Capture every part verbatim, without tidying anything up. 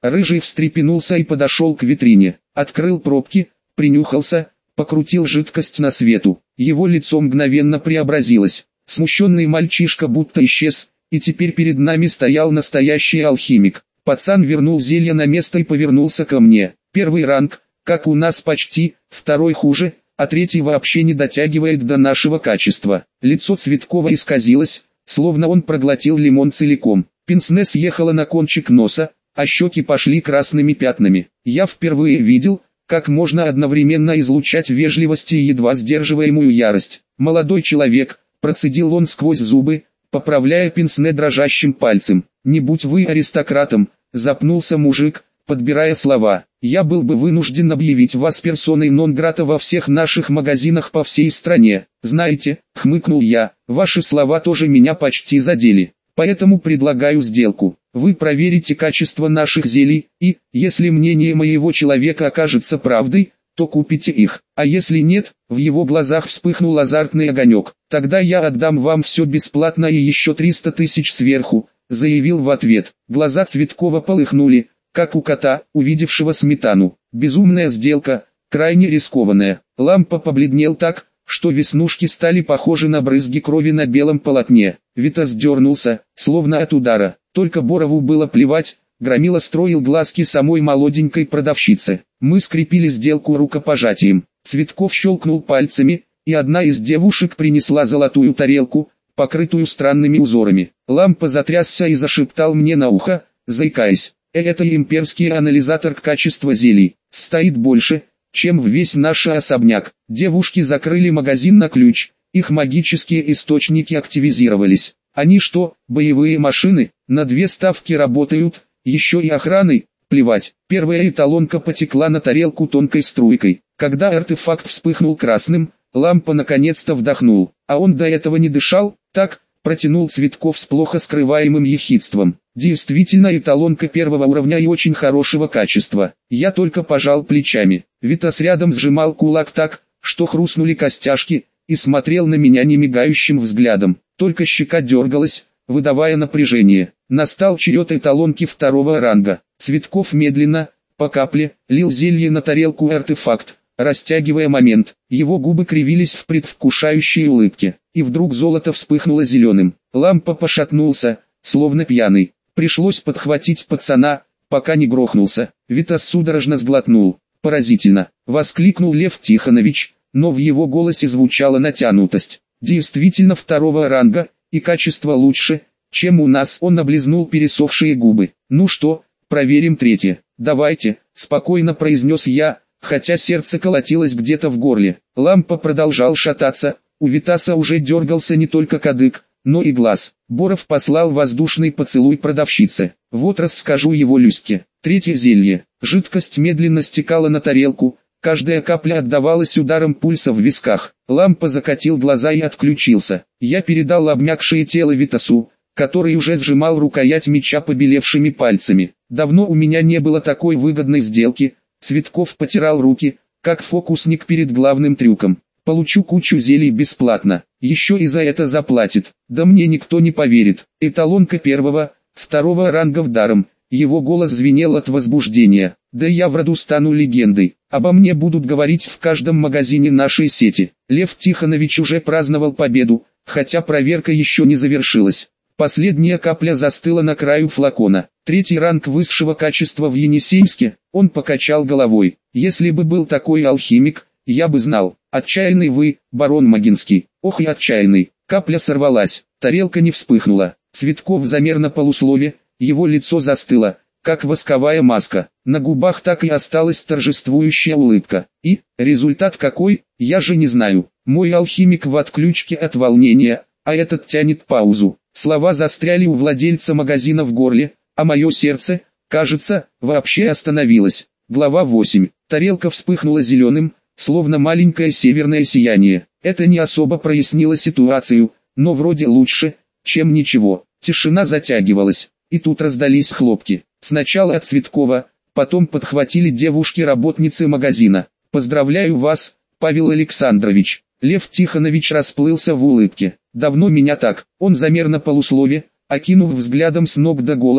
Рыжий встрепенулся и подошел к витрине, открыл пробки, принюхался, покрутил жидкость на свету. Его лицо мгновенно преобразилось. Смущенный мальчишка будто исчез, и теперь перед нами стоял настоящий алхимик. Пацан вернул зелье на место и повернулся ко мне. Первый ранг, как у нас почти, второй хуже, а третий вообще не дотягивает до нашего качества. Лицо Цветкова исказилось, словно он проглотил лимон целиком. Пенсне съехало на кончик носа, а щеки пошли красными пятнами. Я впервые видел, как можно одновременно излучать вежливость и едва сдерживаемую ярость. «Молодой человек», процедил он сквозь зубы, поправляя пенсне дрожащим пальцем. «Не будь вы аристократом», запнулся мужик, подбирая слова. «Я был бы вынужден объявить вас персоной нон-грата во всех наших магазинах по всей стране. Знаете», хмыкнул я, «ваши слова тоже меня почти задели. Поэтому предлагаю сделку. Вы проверите качество наших зелий, и, если мнение моего человека окажется правдой, то купите их. А если нет», в его глазах вспыхнул азартный огонек, «тогда я отдам вам все бесплатно и еще триста тысяч сверху», заявил в ответ. Глаза Цветкова полыхнули, как у кота, увидевшего сметану. Безумная сделка, крайне рискованная. Лампа побледнел так, что веснушки стали похожи на брызги крови на белом полотне. Витас дернулся, словно от удара. Только Борову было плевать, Громила строил глазки самой молоденькой продавщице. Мы скрепили сделку рукопожатием. Цветков щелкнул пальцами, и одна из девушек принесла золотую тарелку, покрытую странными узорами. Лампа затрясся и зашептал мне на ухо, заикаясь. «Это имперский анализатор качества зелий. Стоит больше, чем в весь наш особняк». Девушки закрыли магазин на ключ, их магические источники активизировались. Они что, боевые машины, на две ставки работают, еще и охраной? Плевать. Первая эталонка потекла на тарелку тонкой струйкой. Когда артефакт вспыхнул красным, Лампа наконец-то вдохнул. А он до этого не дышал, так, протянул Цветков с плохо скрываемым ехидством. Действительно эталонка первого уровня и очень хорошего качества. Я только пожал плечами. Витас рядом сжимал кулак так, что хрустнули костяшки, и смотрел на меня немигающим взглядом. Только щека дергалась, выдавая напряжение. Настал черед эталонки второго ранга. Цветков медленно, по капле, лил зелье на тарелку артефакт, растягивая момент. Его губы кривились в предвкушающей улыбке. И вдруг золото вспыхнуло зеленым. Лампа пошатнулся, словно пьяный. Пришлось подхватить пацана, пока не грохнулся. Витас судорожно сглотнул. «Поразительно!» — воскликнул Лев Тихонович, но в его голосе звучала натянутость. «Действительно второго ранга, и качество лучше, чем у нас». Он облизнул пересохшие губы. «Ну что, проверим третье?» «Давайте», — спокойно произнес я, хотя сердце колотилось где-то в горле. Лампа продолжал шататься, у Витаса уже дергался не только кадык, но и глаз. Боров послал воздушный поцелуй продавщице. «Вот расскажу его Люське». Третье зелье. Жидкость медленно стекала на тарелку, каждая капля отдавалась ударом пульса в висках. Лампа закатил глаза и отключился. Я передал обмякшее тело Витасу, который уже сжимал рукоять меча побелевшими пальцами. Давно у меня не было такой выгодной сделки. Цветков потирал руки, как фокусник перед главным трюком. Получу кучу зелий бесплатно, еще и за это заплатит. Да мне никто не поверит. Эталонка первого, второго рангов даром. Его голос звенел от возбуждения. Да я в роду стану легендой. Обо мне будут говорить в каждом магазине нашей сети. Лев Тихонович уже праздновал победу, хотя проверка еще не завершилась. Последняя капля застыла на краю флакона. Третий ранг высшего качества в Енисейске. Он покачал головой. Если бы был такой алхимик, я бы знал. Отчаянный вы, барон Магинский. Ох и отчаянный. Капля сорвалась. Тарелка не вспыхнула. Цветков замер на полуслове. Его лицо застыло, как восковая маска. На губах так и осталась торжествующая улыбка. И, результат какой, я же не знаю. Мой алхимик в отключке от волнения, а этот тянет паузу. Слова застряли у владельца магазина в горле, а мое сердце, кажется, вообще остановилось. Глава восемь. Тарелка вспыхнула зеленым, словно маленькое северное сияние. Это не особо прояснило ситуацию, но вроде лучше, чем ничего. Тишина затягивалась. И тут раздались хлопки. Сначала от Цветкова, потом подхватили девушки-работницы магазина. «Поздравляю вас, Павел Александрович». Лев Тихонович расплылся в улыбке. «Давно меня так». Он замер на полуслове, окинув взглядом с ног до головы,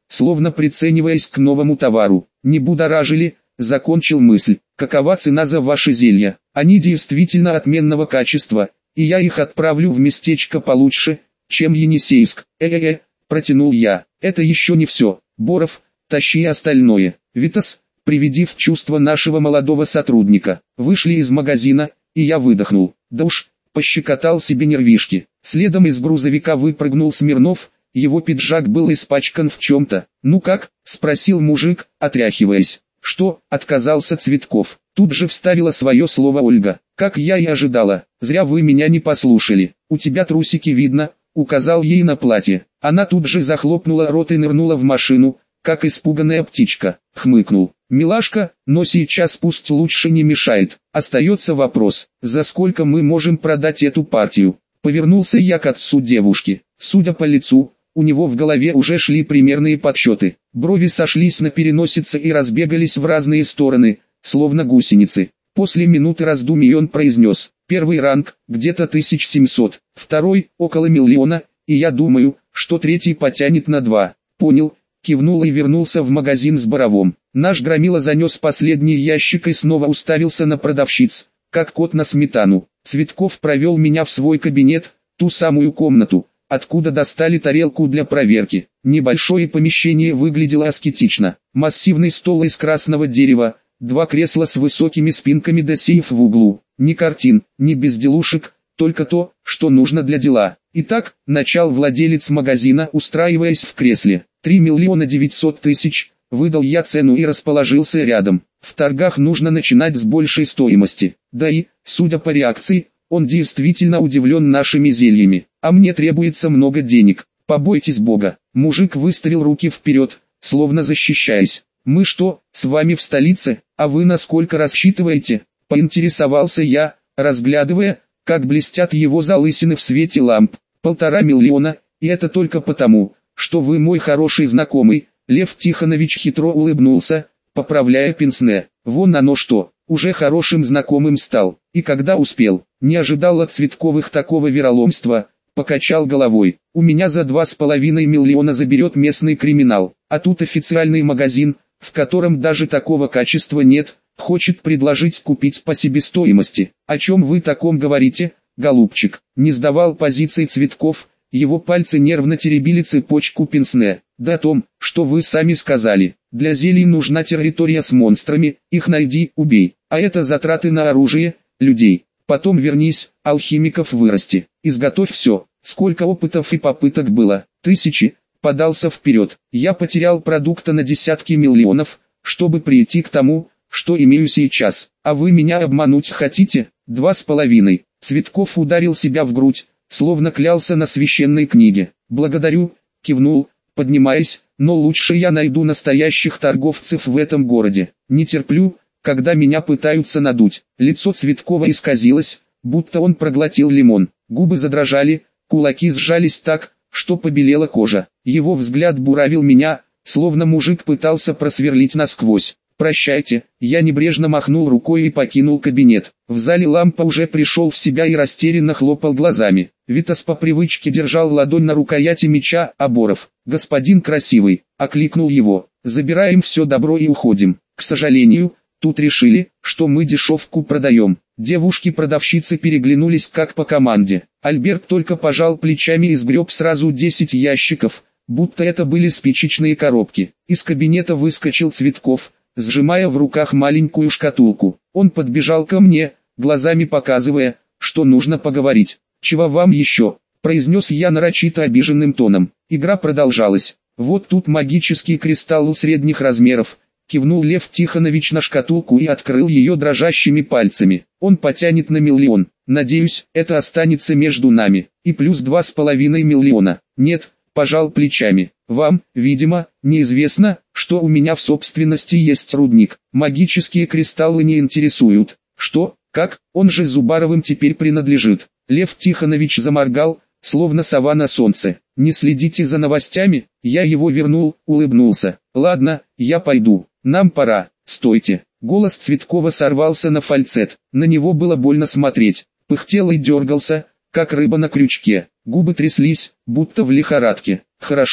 словно прицениваясь к новому товару. Не будоражили, закончил мысль. Какова цена за ваши зелья? Они действительно отменного качества, и я их отправлю в местечко получше, чем Енисейск. Э-э-э, протянул я. Это еще не все. Боров, тащи остальное. Витас, приведи в чувство нашего молодого сотрудника. Вышли из магазина, и я выдохнул. Да уж, пощекотал себе нервишки. Следом из грузовика выпрыгнул Смирнов, его пиджак был испачкан в чем-то. «Ну как?» – спросил мужик, отряхиваясь. «Что?» – отказался Цветков. Тут же вставила свое слово Ольга. «Как я и ожидала, зря вы меня не послушали. У тебя трусики видно», – указал ей на платье. Она тут же захлопнула рот и нырнула в машину, как испуганная птичка. Хмыкнул. «Милашка, но сейчас пусть лучше не мешает. Остается вопрос, за сколько мы можем продать эту партию?» Повернулся я к отцу девушки. Судя по лицу, у него в голове уже шли примерные подсчеты. Брови сошлись на переносице и разбегались в разные стороны, словно гусеницы. После минуты раздумий он произнес: «Первый ранг, где-то тысяч семьсот, второй, около миллиона, и я думаю, что третий потянет на два». «Понял», кивнул и вернулся в магазин с Боровым. Наш громила занес последний ящик и снова уставился на продавщиц, как кот на сметану. Цветков провел меня в свой кабинет, ту самую комнату, откуда достали тарелку для проверки. Небольшое помещение выглядело аскетично. Массивный стол из красного дерева, два кресла с высокими спинками да сейф в углу. Ни картин, ни безделушек, только то, что нужно для дела. Итак, начал владелец магазина, устраиваясь в кресле. три миллиона девятьсот тысяч, выдал я цену и расположился рядом. В торгах нужно начинать с большей стоимости. Да и, судя по реакции, он действительно удивлен нашими зельями. А мне требуется много денег. Побойтесь Бога. Мужик выставил руки вперед, словно защищаясь. Мы что, с вами в столице, а вы насколько рассчитываете? Поинтересовался я, разглядывая, как блестят его залысины в свете ламп. Полтора миллиона, и это только потому, что вы мой хороший знакомый. Лев Тихонович хитро улыбнулся, поправляя пенсне. Вон оно что, уже хорошим знакомым стал. И когда успел, не ожидал от Цветковых такого вероломства, покачал головой. У меня за два с половиной миллиона заберет местный криминал, а тут официальный магазин, в котором даже такого качества нет, хочет предложить купить по себестоимости. О чем вы таком говорите, голубчик? Не сдавал позиции Цветков, его пальцы нервно теребили цепочку пенсне. Да о том, что вы сами сказали. Для зелий нужна территория с монстрами, их найди, убей. А это затраты на оружие, людей. Потом вернись, алхимиков вырасти. Изготовь все. Сколько опытов и попыток было? Тысячи. Подался вперед. Я потерял продукта на десятки миллионов, чтобы прийти к тому, что имею сейчас. А вы меня обмануть хотите? Два с половиной. Цветков ударил себя в грудь, словно клялся на священной книге. Благодарю, кивнул, поднимаясь, но лучше я найду настоящих торговцев в этом городе. Не терплю, когда меня пытаются надуть. Лицо Цветкова исказилось, будто он проглотил лимон. Губы задрожали, кулаки сжались так, что побелела кожа. Его взгляд буравил меня, словно мужик пытался просверлить насквозь. «Прощайте», я небрежно махнул рукой и покинул кабинет. В зале лампа уже пришел в себя и растерянно хлопал глазами. Витас по привычке держал ладонь на рукояти меча, а Боров: «Господин красивый», окликнул его, «забираем все добро и уходим. К сожалению, тут решили, что мы дешевку продаем». Девушки-продавщицы переглянулись как по команде. Альберт только пожал плечами и сгреб сразу десять ящиков, будто это были спичечные коробки. Из кабинета выскочил Цветков, сжимая в руках маленькую шкатулку. Он подбежал ко мне, глазами показывая, что нужно поговорить. «Чего вам еще?» – произнес я нарочито обиженным тоном. Игра продолжалась. «Вот тут магический кристалл средних размеров», – кивнул Лев Тихонович на шкатулку и открыл ее дрожащими пальцами. «Он потянет на миллион. Надеюсь, это останется между нами. И плюс два с половиной миллиона». «Нет», – пожал плечами. «Вам, видимо, неизвестно, что у меня в собственности есть рудник. Магические кристаллы не интересуют». «Что? Как? Он же Зубаровым теперь принадлежит». Лев Тихонович заморгал, словно сова на солнце. «Не следите за новостями?» Я его вернул, улыбнулся. «Ладно, я пойду. Нам пора. Стойте». Голос Цветкова сорвался на фальцет. На него было больно смотреть. Пыхтел и дергался, как рыба на крючке. Губы тряслись, будто в лихорадке. «Хорошо,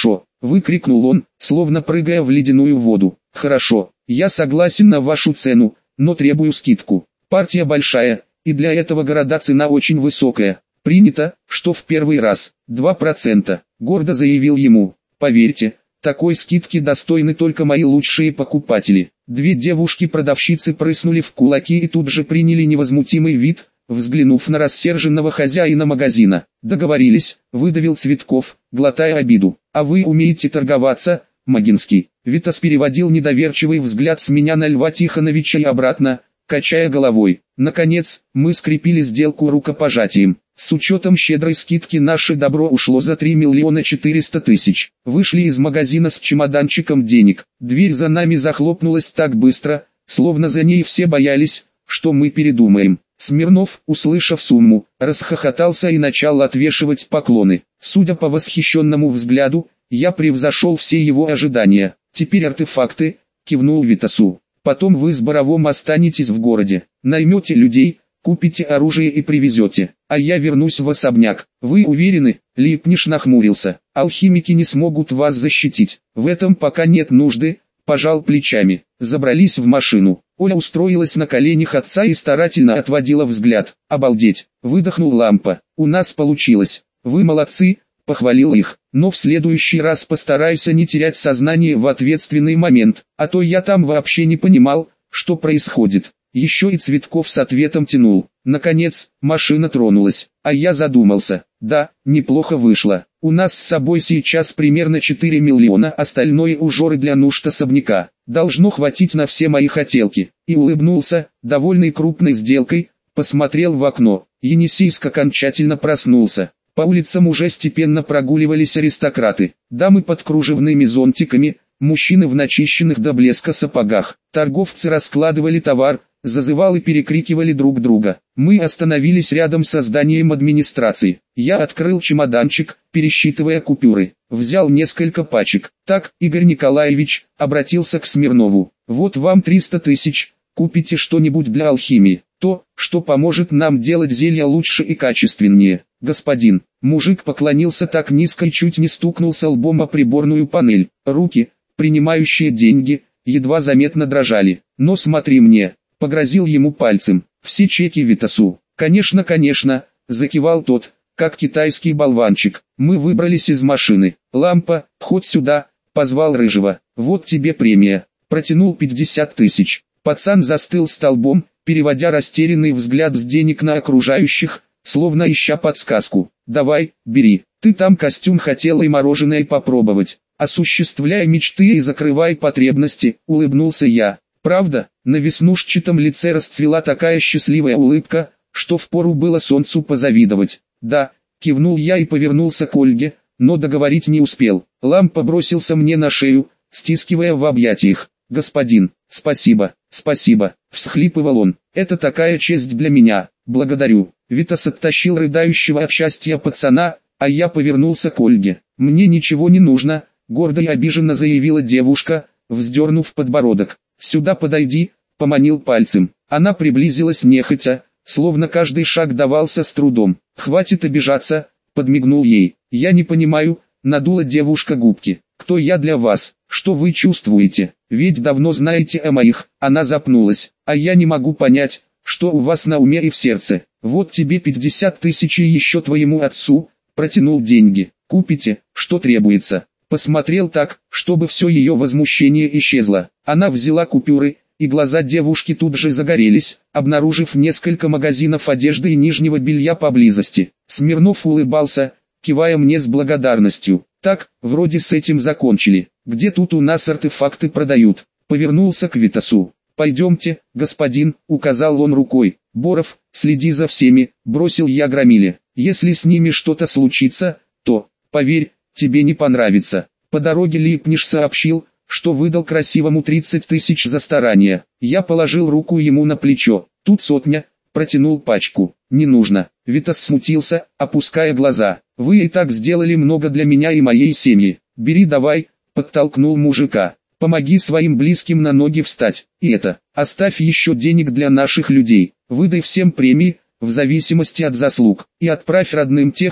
выкрикнул он, словно прыгая в ледяную воду. Хорошо, я согласен на вашу цену, но требую скидку. Партия большая, и для этого города цена очень высокая. Принято, что в первый раз, два процента, гордо заявил ему. Поверьте, такой скидки достойны только мои лучшие покупатели. Две девушки-продавщицы прыснули в кулаки и тут же приняли невозмутимый вид, взглянув на рассерженного хозяина магазина. Договорились, выдавил Цветков, глотая обиду. А вы умеете торговаться, Магинский? Витас переводил недоверчивый взгляд с меня на Льва Тихоновича и обратно, качая головой. Наконец, мы скрепили сделку рукопожатием. С учетом щедрой скидки наше добро ушло за три миллиона четыреста тысяч. Вышли из магазина с чемоданчиком денег. Дверь за нами захлопнулась так быстро, словно за ней все боялись, что мы передумаем. Смирнов, услышав сумму, расхохотался и начал отвешивать поклоны. Судя по восхищенному взгляду, я превзошел все его ожидания. Теперь артефакты, кивнул Витасу. Потом вы с Боровым останетесь в городе, наймете людей, купите оружие и привезете, а я вернусь в особняк. Вы уверены? Липниш нахмурился. Алхимики не смогут вас защитить. В этом пока нет нужды, пожал плечами. Забрались в машину. Оля устроилась на коленях отца и старательно отводила взгляд. Обалдеть, выдохнул Лампа. У нас получилось. Вы молодцы, похвалил их. Но в следующий раз постарайся не терять сознание в ответственный момент, а то я там вообще не понимал, что происходит. Еще и Цветков с ответом тянул. Наконец, машина тронулась, а я задумался. Да, неплохо вышло. У нас с собой сейчас примерно четыре миллиона, остальное ужоры для нужд особняка. Должно хватить на все мои хотелки. И улыбнулся, довольный крупной сделкой, посмотрел в окно. Енисейск окончательно проснулся. По улицам уже степенно прогуливались аристократы, дамы под кружевными зонтиками, мужчины в начищенных до блеска сапогах. Торговцы раскладывали товар, зазывалы перекрикивали друг друга. Мы остановились рядом со зданием администрации. Я открыл чемоданчик, пересчитывая купюры. Взял несколько пачек. Так, Игорь Николаевич, обратился к Смирнову. Вот вам триста тысяч, купите что-нибудь для алхимии. То, что поможет нам делать зелья лучше и качественнее. Господин, мужик поклонился так низко и чуть не стукнулся лбом о приборную панель. Руки, принимающие деньги, едва заметно дрожали. Но смотри мне, погрозил ему пальцем. Все чеки Витасу. Конечно, конечно, закивал тот, как китайский болванчик. Мы выбрались из машины. Лампа, хоть сюда, позвал Рыжего. Вот тебе премия. Протянул пятьдесят тысяч. Пацан застыл столбом, переводя растерянный взгляд с денег на окружающих, словно ища подсказку. «Давай, бери, ты там костюм хотела и мороженое попробовать. Осуществляй мечты и закрывай потребности», — улыбнулся я. Правда, на веснушчатом лице расцвела такая счастливая улыбка, что впору было солнцу позавидовать. «Да», — кивнул я и повернулся к Ольге, но договорить не успел. Лампа бросился мне на шею, стискивая в объятиях. «Господин, спасибо, спасибо», — всхлипывал он. «Это такая честь для меня, благодарю». Витас оттащил рыдающего от счастья пацана, а я повернулся к Ольге. «Мне ничего не нужно», — гордо и обиженно заявила девушка, вздернув подбородок. «Сюда подойди», — поманил пальцем. Она приблизилась нехотя, словно каждый шаг давался с трудом. «Хватит обижаться», — подмигнул ей. «Я не понимаю», — надула девушка губки. «Кто я для вас? Что вы чувствуете? Ведь давно знаете о моих». Она запнулась. «А я не могу понять, что у вас на уме и в сердце. Вот тебе пятьдесят тысяч и еще твоему отцу», — протянул деньги. «Купите, что требуется». Посмотрел так, чтобы все ее возмущение исчезло. Она взяла купюры, и глаза девушки тут же загорелись, обнаружив несколько магазинов одежды и нижнего белья поблизости. Смирнов улыбался, кивая мне с благодарностью. «Так, вроде с этим закончили. Где тут у нас артефакты продают?» Повернулся к Витасу. «Пойдемте, господин», — указал он рукой. «Боров, следи за всеми», — бросил я Громиле. «Если с ними что-то случится, то, поверь, тебе не понравится». По дороге Липниш сообщил, что выдал красивому тридцать тысяч за старание. Я положил руку ему на плечо. «Тут сотня», протянул пачку. «Не нужно». Витас смутился, опуская глаза. «Вы и так сделали много для меня и моей семьи. Бери давай», подтолкнул мужика. «Помоги своим близким на ноги встать. И это, оставь еще денег для наших людей. Выдай всем премии, в зависимости от заслуг. И отправь родным тех,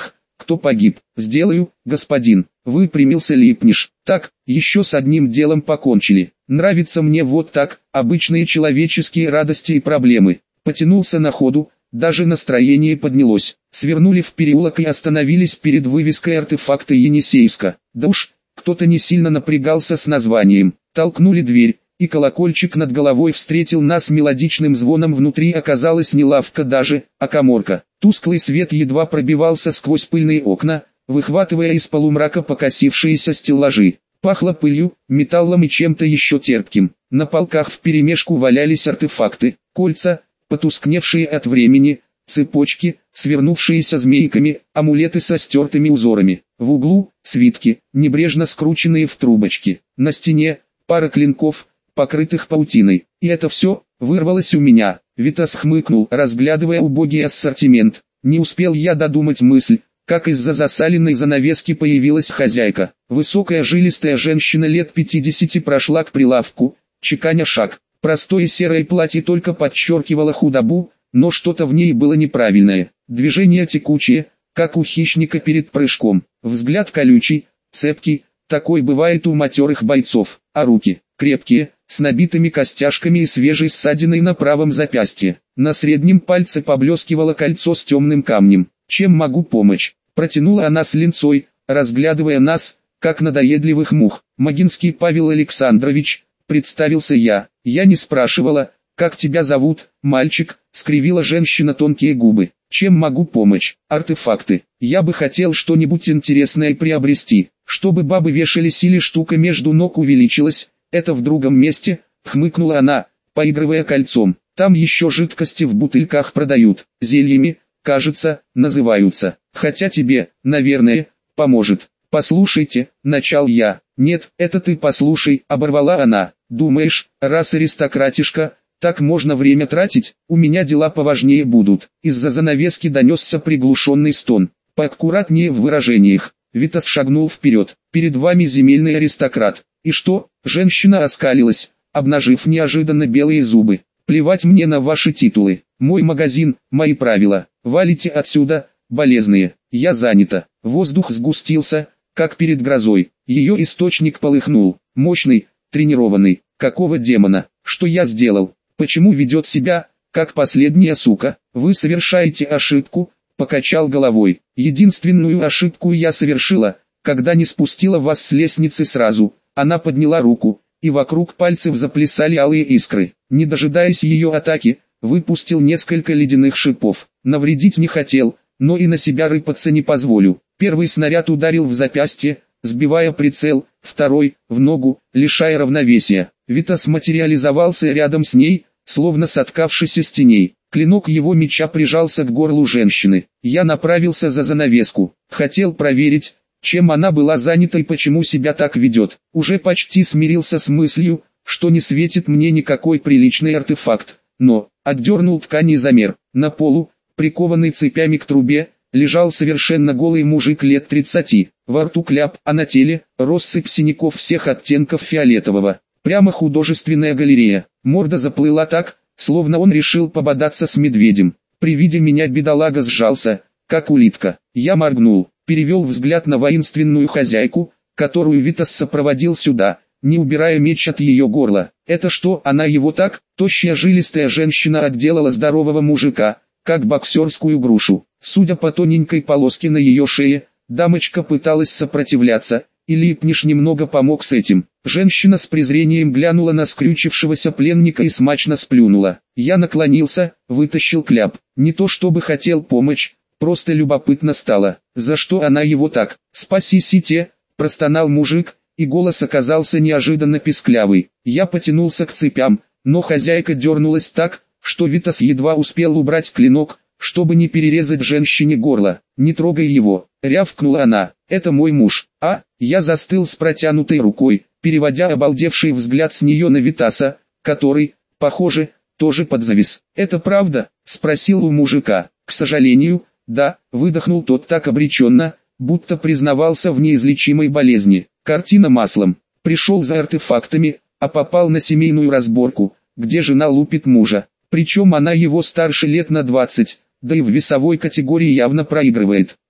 кто погиб. Сделаю, господин. Выпрямился Липниш. Так, еще с одним делом покончили. Нравится мне вот так, обычные человеческие радости и проблемы. Потянулся на ходу, даже настроение поднялось. Свернули в переулок и остановились перед вывеской артефакта Енисейска. Да уж, кто-то не сильно напрягался с названием. Толкнули дверь, и колокольчик над головой встретил нас мелодичным звоном. Внутри оказалась не лавка даже, а каморка. Тусклый свет едва пробивался сквозь пыльные окна, выхватывая из полумрака покосившиеся стеллажи. Пахло пылью, металлом и чем-то еще терпким. На полках вперемешку валялись артефакты, кольца, потускневшие от времени, цепочки, свернувшиеся змейками, амулеты со стертыми узорами. В углу – свитки, небрежно скрученные в трубочки. На стене – пара клинков, покрытых паутиной. И это все вырвалось у меня. Витас хмыкнул, разглядывая убогий ассортимент. Не успел я додумать мысль, как из-за засаленной занавески появилась хозяйка. Высокая жилистая женщина лет пятидесяти прошла к прилавку, чеканя шаг. Простое серое платье только подчеркивало худобу, но что-то в ней было неправильное. Движения текучие, как у хищника перед прыжком. Взгляд колючий, цепкий, такой бывает у матерых бойцов, а руки крепкие, с набитыми костяшками и свежей ссадиной на правом запястье. На среднем пальце поблескивало кольцо с темным камнем. «Чем могу помочь?» Протянула она с линцой, разглядывая нас, как надоедливых мух. «Магинский Павел Александрович», представился я. «Я не спрашивала, как тебя зовут, мальчик», скривила женщина тонкие губы. «Чем могу помочь?» «Артефакты. Я бы хотел что-нибудь интересное приобрести, чтобы бабы вешались или штука между ног увеличилась. Это в другом месте», хмыкнула она, поигрывая кольцом. «Там еще жидкости в бутыльках продают, зельями, кажется, называются. Хотя тебе, наверное, поможет». «Послушайте», начал я. «Нет, это ты послушай», оборвала она. «Думаешь, раз аристократишка, так можно время тратить? У меня дела поважнее будут». Из-за занавески донесся приглушенный стон. «Поаккуратнее в выражениях». Витас шагнул вперед. «Перед вами земельный аристократ». «И что?» Женщина оскалилась, обнажив неожиданно белые зубы. «Плевать мне на ваши титулы. Мой магазин, мои правила. Валите отсюда, болезные. Я занята». Воздух сгустился, как перед грозой. Ее источник полыхнул. Мощный, тренированный. Какого демона? Что я сделал? Почему ведет себя, как последняя сука? Вы совершаете ошибку, покачал головой. Единственную ошибку я совершила, когда не спустила вас с лестницы сразу. Она подняла руку, и вокруг пальцев заплясали алые искры. Не дожидаясь ее атаки, выпустил несколько ледяных шипов. Навредить не хотел, но и на себя рыпаться не позволю. Первый снаряд ударил в запястье, сбивая прицел, второй — в ногу, лишая равновесия. Витас материализовался рядом с ней, словно соткавшись из теней. Клинок его меча прижался к горлу женщины. Я направился за занавеску. Хотел проверить, чем она была занята и почему себя так ведет. Уже почти смирился с мыслью, что не светит мне никакой приличный артефакт. Но, отдернул ткань и замер. На полу, прикованный цепями к трубе, лежал совершенно голый мужик лет тридцати. Во рту кляп, а на теле россыпь синяков всех оттенков фиолетового. Прямо художественная галерея. Морда заплыла так, словно он решил пободаться с медведем. При виде меня бедолага сжался, как улитка. Я моргнул, перевел взгляд на воинственную хозяйку, которую Витас сопроводил сюда, не убирая меч от ее горла. Это что, она его так? Тощая жилистая женщина отделала здорового мужика, как боксерскую грушу. Судя по тоненькой полоске на ее шее, дамочка пыталась сопротивляться, и Липниш немного помог с этим. Женщина с презрением глянула на скрючившегося пленника и смачно сплюнула. Я наклонился, вытащил кляп. Не то чтобы хотел помочь, просто любопытно стало. За что она его так? «Спасите!» – простонал мужик, и голос оказался неожиданно писклявый. Я потянулся к цепям, но хозяйка дернулась так, что Витас едва успел убрать клинок, чтобы не перерезать женщине горло. «Не трогай его!» — рявкнула она. «Это мой муж». А, я застыл с протянутой рукой, переводя обалдевший взгляд с нее на Витаса, который, похоже, тоже подзавис. «Это правда?» — спросил у мужика. «К сожалению, да», — выдохнул тот так обреченно, будто признавался в неизлечимой болезни. Картина маслом. Пришел за артефактами, а попал на семейную разборку, где жена лупит мужа. Причем она его старше лет на двадцать, да и в весовой категории явно проигрывает.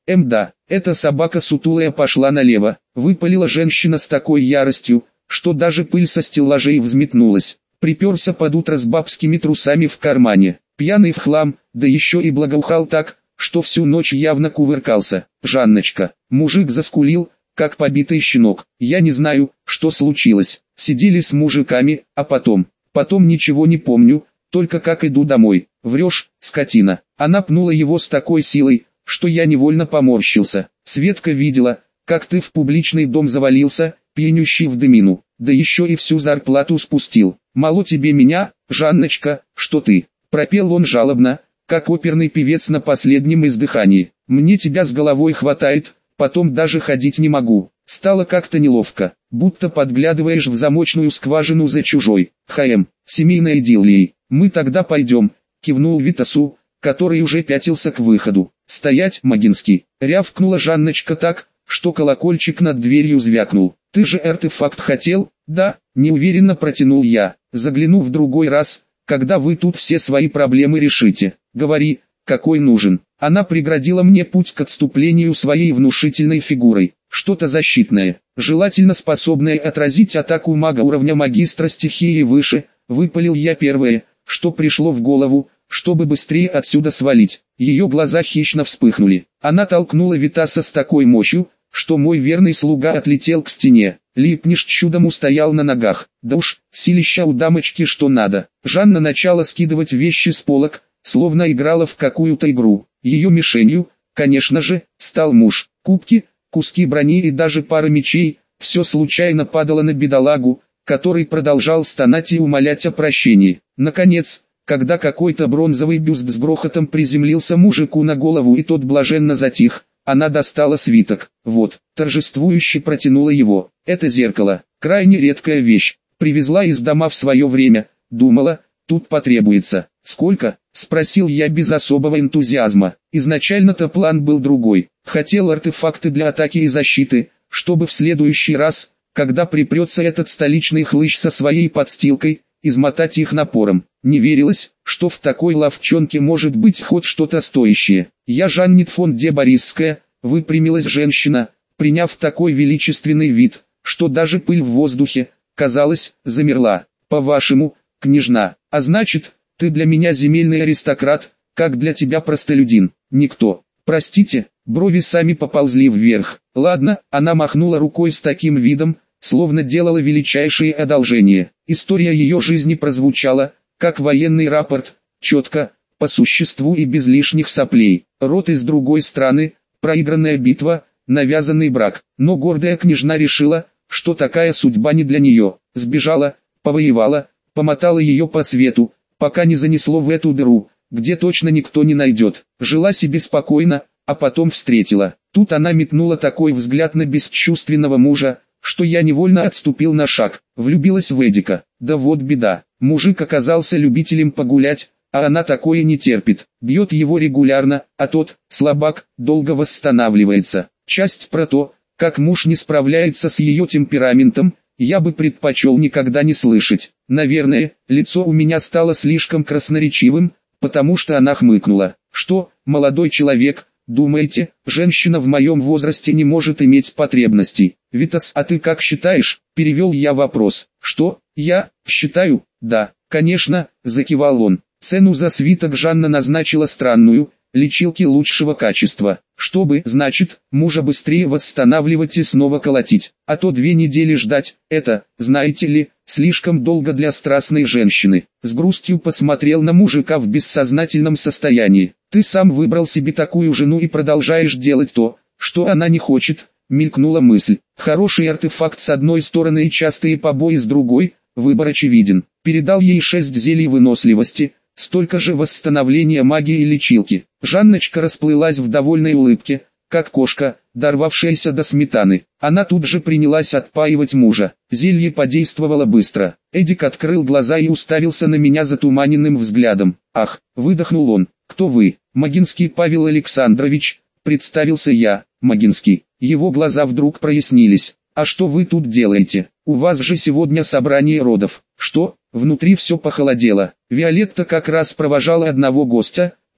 Мда, эта собака сутулая пошла налево, выпалила женщина с такой яростью, что даже пыль со стеллажей взметнулась. Приперся под утро с бабскими трусами в кармане, пьяный в хлам, да еще и благоухал так, что всю ночь явно кувыркался. Жанночка, мужик заскулил, как побитый щенок. Я не знаю, что случилось. Сидели с мужиками, а потом, потом ничего не помню, только как иду домой. Врешь, скотина. Она пнула его с такой силой, что я невольно поморщился. Светка видела, как ты в публичный дом завалился, пьянющий в дымину, да еще и всю зарплату спустил. Мало тебе меня, Жанночка, что ты? Пропел он жалобно, как оперный певец на последнем издыхании. Мне тебя с головой хватает, потом даже ходить не могу. Стало как-то неловко, будто подглядываешь в замочную скважину за чужой. Х.М. Семейной идиллией. Мы тогда пойдем, кивнул Витасу, который уже пятился к выходу. Стоять, Магинский, рявкнула Жанночка так, что колокольчик над дверью звякнул. Ты же артефакт хотел? Да, неуверенно протянул я. Загляну в другой раз, когда вы тут все свои проблемы решите. Говори, какой нужен. Она преградила мне путь к отступлению своей внушительной фигурой. Что-то защитное, желательно способное отразить атаку мага уровня магистра стихии выше, выпалил я первое, что пришло в голову, чтобы быстрее отсюда свалить. Ее глаза хищно вспыхнули. Она толкнула Витаса с такой мощью, что мой верный слуга отлетел к стене. Липниш чудом устоял на ногах. Да уж, силища у дамочки что надо. Жанна начала скидывать вещи с полок, словно играла в какую-то игру. Ее мишенью, конечно же, стал муж. Кубки, куски брони и даже пара мечей, все случайно падало на бедолагу, который продолжал стонать и умолять о прощении. Наконец, когда какой-то бронзовый бюст с грохотом приземлился мужику на голову и тот блаженно затих, она достала свиток. Вот, торжествующе протянула его. Это зеркало, крайне редкая вещь, привезла из дома в свое время, думала, тут потребуется. Сколько? Спросил я без особого энтузиазма. Изначально-то план был другой. Хотел артефакты для атаки и защиты, чтобы в следующий раз, когда припрется этот столичный хлыщ со своей подстилкой, измотать их напором. Не верилось, что в такой ловчонке может быть хоть что-то стоящее. Я Жаннит фон де Борисская, выпрямилась женщина, приняв такой величественный вид, что даже пыль в воздухе, казалось, замерла. По-вашему, княжна, а значит, ты для меня земельный аристократ, как для тебя простолюдин, никто. Простите, брови сами поползли вверх. Ладно, она махнула рукой с таким видом, словно делала величайшее одолжение. История ее жизни прозвучала, как военный рапорт, четко, по существу и без лишних соплей. Род из другой страны, проигранная битва, навязанный брак. Но гордая княжна решила, что такая судьба не для нее. Сбежала, повоевала, помотала ее по свету, пока не занесло в эту дыру, где точно никто не найдет. Жила себе спокойно, а потом встретила. Тут она метнула такой взгляд на бесчувственного мужа, что я невольно отступил на шаг. Влюбилась в Эдика. Да вот беда. Мужик оказался любителем погулять, а она такое не терпит. Бьет его регулярно, а тот, слабак, долго восстанавливается. Часть про то, как муж не справляется с ее темпераментом, я бы предпочел никогда не слышать. Наверное, лицо у меня стало слишком красноречивым, потому что она хмыкнула. Что, молодой человек, думаете, женщина в моем возрасте не может иметь потребностей? Витас, а ты как считаешь? Перевел я вопрос. Что, я, считаю? Да, конечно, закивал он. Цену за свиток Жанна назначила странную, лечилки лучшего качества, чтобы, значит, мужа быстрее восстанавливать и снова колотить, а то две недели ждать, это, знаете ли, слишком долго для страстной женщины. С грустью посмотрел на мужика в бессознательном состоянии. Ты сам выбрал себе такую жену и продолжаешь делать то, что она не хочет, мелькнула мысль. Хороший артефакт с одной стороны и частые побои с другой, выбор очевиден. Передал ей шесть зелий выносливости, столько же восстановления магии и лечилки. Жанночка расплылась в довольной улыбке, как кошка, дорвавшаяся до сметаны. Она тут же принялась отпаивать мужа. Зелье подействовало быстро. Эдик открыл глаза и уставился на меня затуманенным взглядом. «Ах!» — выдохнул он. «Кто вы?» «Магинский Павел Александрович», — представился я. «Магинский». Его глаза вдруг прояснились. «А что вы тут делаете? У вас же сегодня собрание родов». «Что?» Внутри все похолодело. Виолетта как раз провожала одного гостя,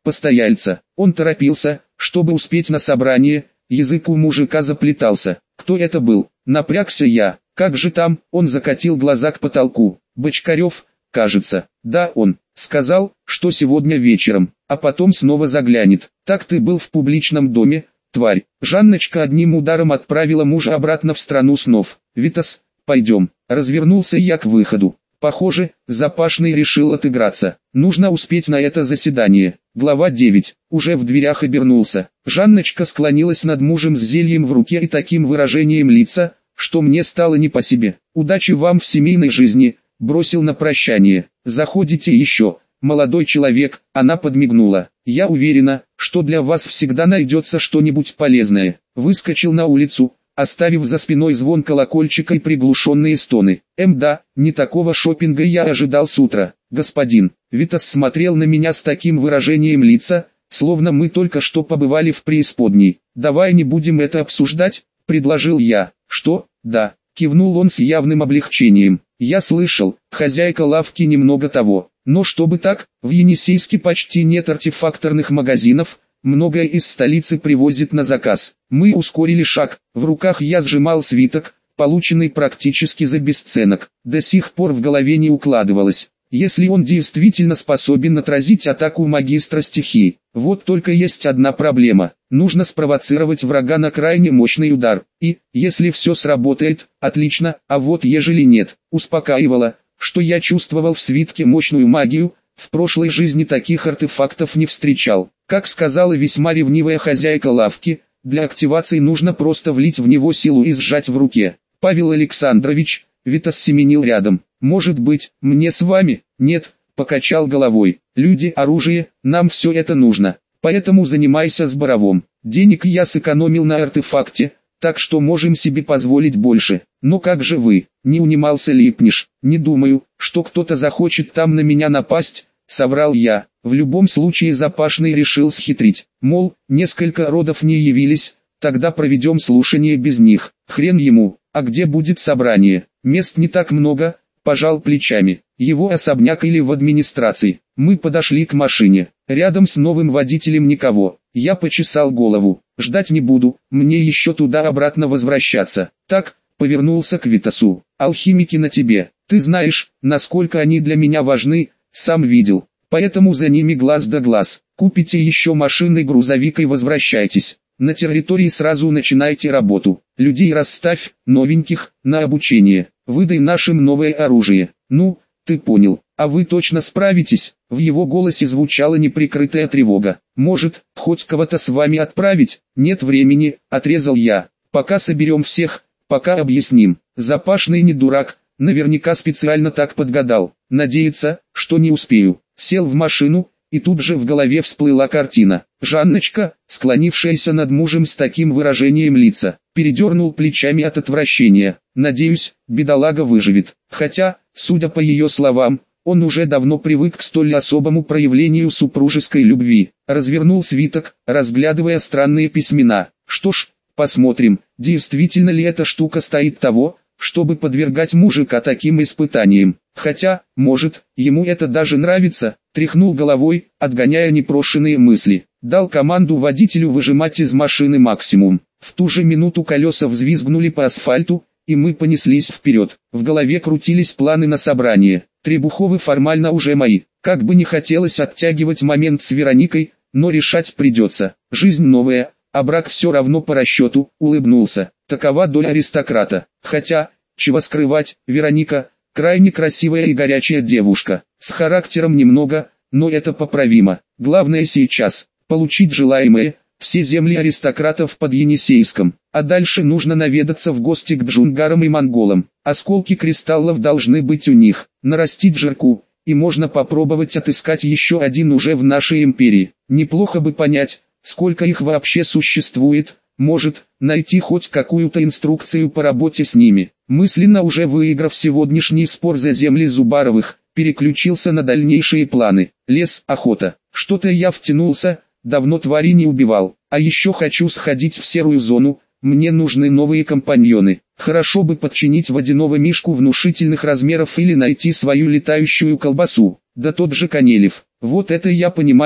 постояльца. Он торопился, чтобы успеть на собрание, язык у мужика заплетался. Кто это был? Напрягся я. Как же там? Он закатил глаза к потолку. Бочкарев, кажется. Да, он. Сказал, что сегодня вечером, а потом снова заглянет. Так ты был в публичном доме, тварь. Жанночка одним ударом отправила мужа обратно в страну снов. Витас, пойдем. Развернулся я к выходу. Похоже, Запашный решил отыграться. Нужно успеть на это заседание. Глава девять. Уже в дверях обернулся. Жанночка склонилась над мужем с зельем в руке и таким выражением лица, что мне стало не по себе. «Удачи вам в семейной жизни», — бросил на прощание. «Заходите еще, молодой человек», — она подмигнула. «Я уверена, что для вас всегда найдется что-нибудь полезное». Выскочил на улицу, оставив за спиной звон колокольчика и приглушенные стоны. Эм да, не такого шопинга я ожидал с утра. «Господин», Витас смотрел на меня с таким выражением лица, словно мы только что побывали в преисподней. «Давай не будем это обсуждать», — предложил я. «Что? Да», — кивнул он с явным облегчением. «Я слышал, хозяйка лавки немного того. Но чтобы так, в Енисейске почти нет артефакторных магазинов, многое из столицы привозят на заказ». Мы ускорили шаг, в руках я сжимал свиток, полученный практически за бесценок. До сих пор в голове не укладывалось. Если он действительно способен отразить атаку магистра стихии. Вот только есть одна проблема. Нужно спровоцировать врага на крайне мощный удар. И, если все сработает, отлично, а вот ежели нет, успокаивало, что я чувствовал в свитке мощную магию, в прошлой жизни таких артефактов не встречал. Как сказала весьма ревнивая хозяйка лавки, для активации нужно просто влить в него силу и сжать в руке. «Павел Александрович», Витас семенил рядом. «Может быть, мне с вами?» «Нет», покачал головой. «Люди, оружие, нам все это нужно. Поэтому занимайся с Боровом. Денег я сэкономил на артефакте, так что можем себе позволить больше. Но как же вы?» Не унимался Липниш. «Не думаю, что кто-то захочет там на меня напасть», соврал я. В любом случае Запашный решил схитрить. Мол, несколько родов не явились, тогда проведем слушание без них. Хрен ему, а где будет собрание? Мест не так много, пожал плечами. Его особняк или в администрации. Мы подошли к машине. Рядом с новым водителем никого. Я почесал голову. Ждать не буду, мне еще туда-обратно возвращаться. Так, повернулся к Витасу. Алхимики на тебе. Ты знаешь, насколько они для меня важны, сам видел. Поэтому за ними глаз да глаз. Купите еще машины и грузовик и возвращайтесь. На территории сразу начинайте работу. Людей расставь, новеньких, на обучение. Выдай нашим новое оружие. Ну, ты понял. А вы точно справитесь? В его голосе звучала неприкрытая тревога. Может, хоть кого-то с вами отправить? Нет времени, отрезал я. Пока соберем всех, пока объясним. Запашный не дурак, наверняка специально так подгадал. Надеется, что не успею. Сел в машину, и тут же в голове всплыла картина. Жанночка, склонившаяся над мужем с таким выражением лица, передернул плечами от отвращения. Надеюсь, бедолага выживет. Хотя, судя по ее словам, он уже давно привык к столь особому проявлению супружеской любви. Развернул свиток, разглядывая странные письмена. Что ж, посмотрим, действительно ли эта штука стоит того, чтобы подвергать мужика таким испытаниям. Хотя, может, ему это даже нравится. Тряхнул головой, отгоняя непрошенные мысли. Дал команду водителю выжимать из машины максимум. В ту же минуту колеса взвизгнули по асфальту, и мы понеслись вперед. В голове крутились планы на собрание. Требуховы формально уже мои. Как бы не хотелось оттягивать момент с Вероникой, но решать придется. Жизнь новая, а брак все равно по расчету, улыбнулся. Такова доля аристократа. Хотя, чего скрывать, Вероника – крайне красивая и горячая девушка. С характером немного, но это поправимо. Главное сейчас – получить желаемое, все земли аристократов под Енисейском. А дальше нужно наведаться в гости к джунгарам и монголам. Осколки кристаллов должны быть у них. Нарастить жирку, и можно попробовать отыскать еще один уже в нашей империи. Неплохо бы понять, сколько их вообще существует. Может, найти хоть какую-то инструкцию по работе с ними. Мысленно уже выиграв сегодняшний спор за земли Зубаровых, переключился на дальнейшие планы. Лес, охота. Что-то я втянулся, давно твари не убивал. А еще хочу сходить в серую зону, мне нужны новые компаньоны. Хорошо бы подчинить водяного мишку внушительных размеров или найти свою летающую колбасу. Да тот же Канелев. Вот это я понимаю,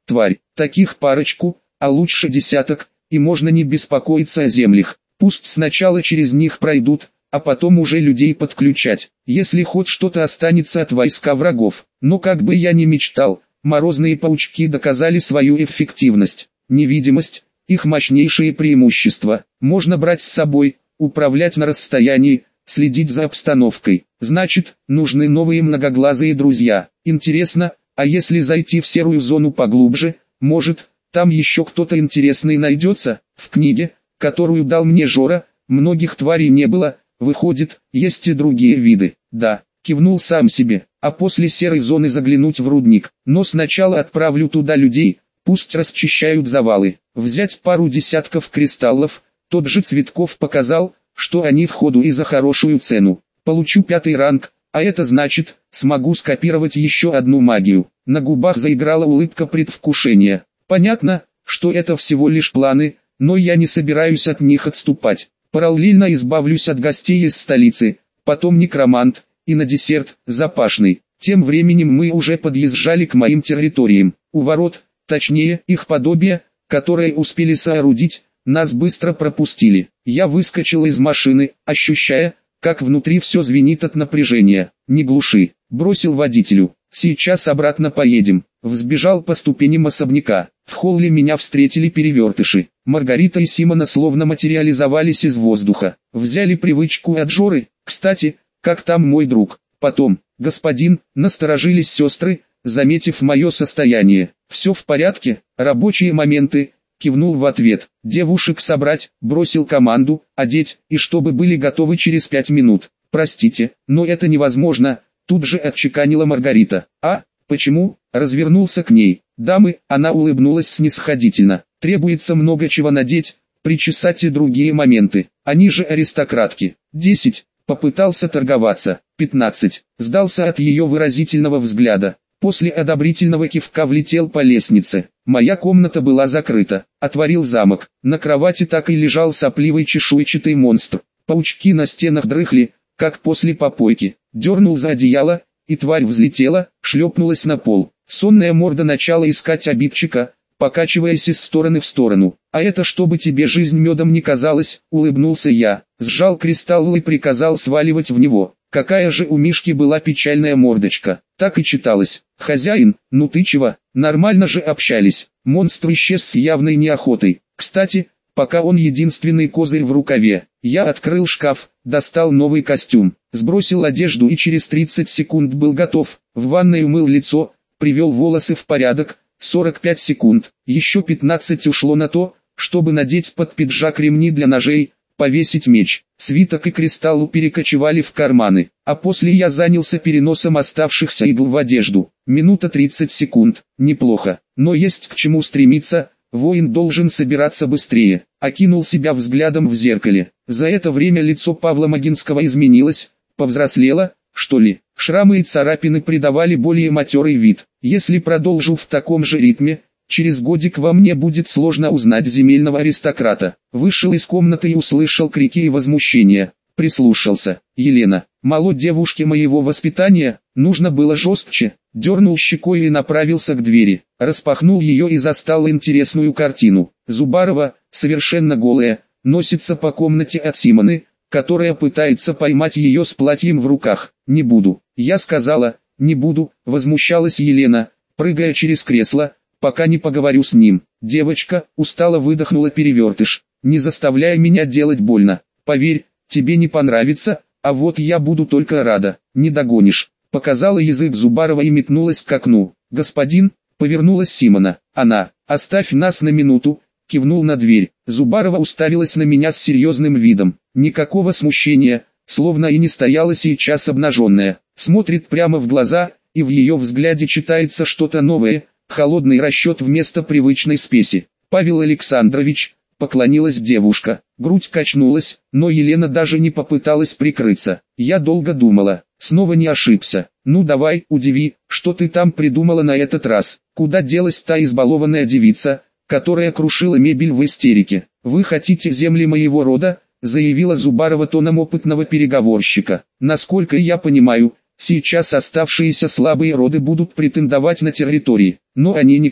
тварь, таких парочку, а лучше десяток, и можно не беспокоиться о землях. Пусть сначала через них пройдут, а потом уже людей подключать, если хоть что-то останется от войска врагов. Но как бы я ни мечтал, морозные паучки доказали свою эффективность. Невидимость – их мощнейшее преимущество. Можно брать с собой, управлять на расстоянии, следить за обстановкой. Значит, нужны новые многоглазые друзья. Интересно, а если зайти в серую зону поглубже, может, там еще кто-то интересный найдется? В книге, которую дал мне Жора, многих тварей не было, выходит, есть и другие виды. Да, кивнул сам себе, а после серой зоны заглянуть в рудник. Но сначала отправлю туда людей, пусть расчищают завалы. Взять пару десятков кристаллов, тот же Цветков показал, что они в ходу и за хорошую цену. Получу пятый ранг, а это значит, смогу скопировать еще одну магию. На губах заиграла улыбка предвкушения. Понятно, что это всего лишь планы, но я не собираюсь от них отступать. Параллельно избавлюсь от гостей из столицы, потом некромант, и на десерт, запашный. Тем временем мы уже подъезжали к моим территориям. У ворот, точнее их подобие, которое успели соорудить, нас быстро пропустили. Я выскочил из машины, ощущая, как внутри все звенит от напряжения. Не глуши, бросил водителю. Сейчас обратно поедем. Взбежал по ступеням особняка. В холле меня встретили перевертыши. Маргарита и Симона словно материализовались из воздуха. Взяли привычку от Жоры. Кстати, как там мой друг? Потом, господин, насторожились сестры, заметив мое состояние. Все в порядке, рабочие моменты. Кивнул в ответ. Девушек собрать, бросил команду, одеть, и чтобы были готовы через пять минут. Простите, но это невозможно. Тут же отчеканила Маргарита. А, почему? Развернулся к ней. Дамы, она улыбнулась снисходительно. Требуется много чего надеть, причесать и другие моменты. Они же аристократки. Десять. Попытался торговаться. Пятнадцать. Сдался от ее выразительного взгляда. После одобрительного кивка влетел по лестнице. Моя комната была закрыта. Отворил замок. На кровати так и лежал сопливый чешуйчатый монстр. Паучки на стенах дрыхли, как после попойки. Дернул за одеяло, и тварь взлетела, шлепнулась на пол. Сонная морда начала искать обидчика, покачиваясь из стороны в сторону. «А это чтобы тебе жизнь медом не казалась», — улыбнулся я. Сжал кристалл и приказал сваливать в него. Какая же у Мишки была печальная мордочка. Так и читалось. «Хозяин, ну ты чего?» Нормально же общались. Монстр исчез с явной неохотой. Кстати, пока он единственный козырь в рукаве. Я открыл шкаф, достал новый костюм, сбросил одежду и через тридцать секунд был готов. В ванной умыл лицо, привел волосы в порядок. сорок пять секунд. Еще пятнадцать ушло на то, чтобы надеть под пиджак ремни для ножей, повесить меч. Свиток и кристалл перекочевали в карманы, а после я занялся переносом оставшихся игл в одежду. Минута тридцать секунд. Неплохо, но есть к чему стремиться. Воин должен собираться быстрее. Окинул себя взглядом в зеркале. За это время лицо Павла Могинского изменилось, повзрослело, что ли. Шрамы и царапины придавали более матерый вид. Если продолжу в таком же ритме, через годик во мне будет сложно узнать земельного аристократа. Вышел из комнаты и услышал крики и возмущения. Прислушался. Елена, мало девушке моего воспитания, нужно было жестче. Дернул щекой и направился к двери. Распахнул ее и застал интересную картину. Зубарова, совершенно голая, носится по комнате от Симоны, которая пытается поймать ее с платьем в руках. «Не буду». Я сказала, «Не буду», возмущалась Елена, прыгая через кресло, «пока не поговорю с ним». «Девочка», устало выдохнула перевертыш, «не заставляй меня делать больно. Поверь, тебе не понравится, а вот я буду только рада. Не догонишь». Показала язык Зубарова и метнулась к окну. «Господин», повернулась Симона, «она, оставь нас на минуту», кивнул на дверь. Зубарова уставилась на меня с серьезным видом. Никакого смущения, словно и не стояла сейчас обнаженная. Смотрит прямо в глаза, и в ее взгляде читается что-то новое, холодный расчет вместо привычной спеси. «Павел Александрович», поклонилась девушка, грудь качнулась, но Елена даже не попыталась прикрыться. Я долго думала, снова не ошибся. «Ну давай, удиви, что ты там придумала на этот раз? Куда делась та избалованная девица, которая крушила мебель в истерике? Вы хотите земли моего рода?» заявила Зубарова тоном опытного переговорщика. «Насколько я понимаю, сейчас оставшиеся слабые роды будут претендовать на территории, но они никто.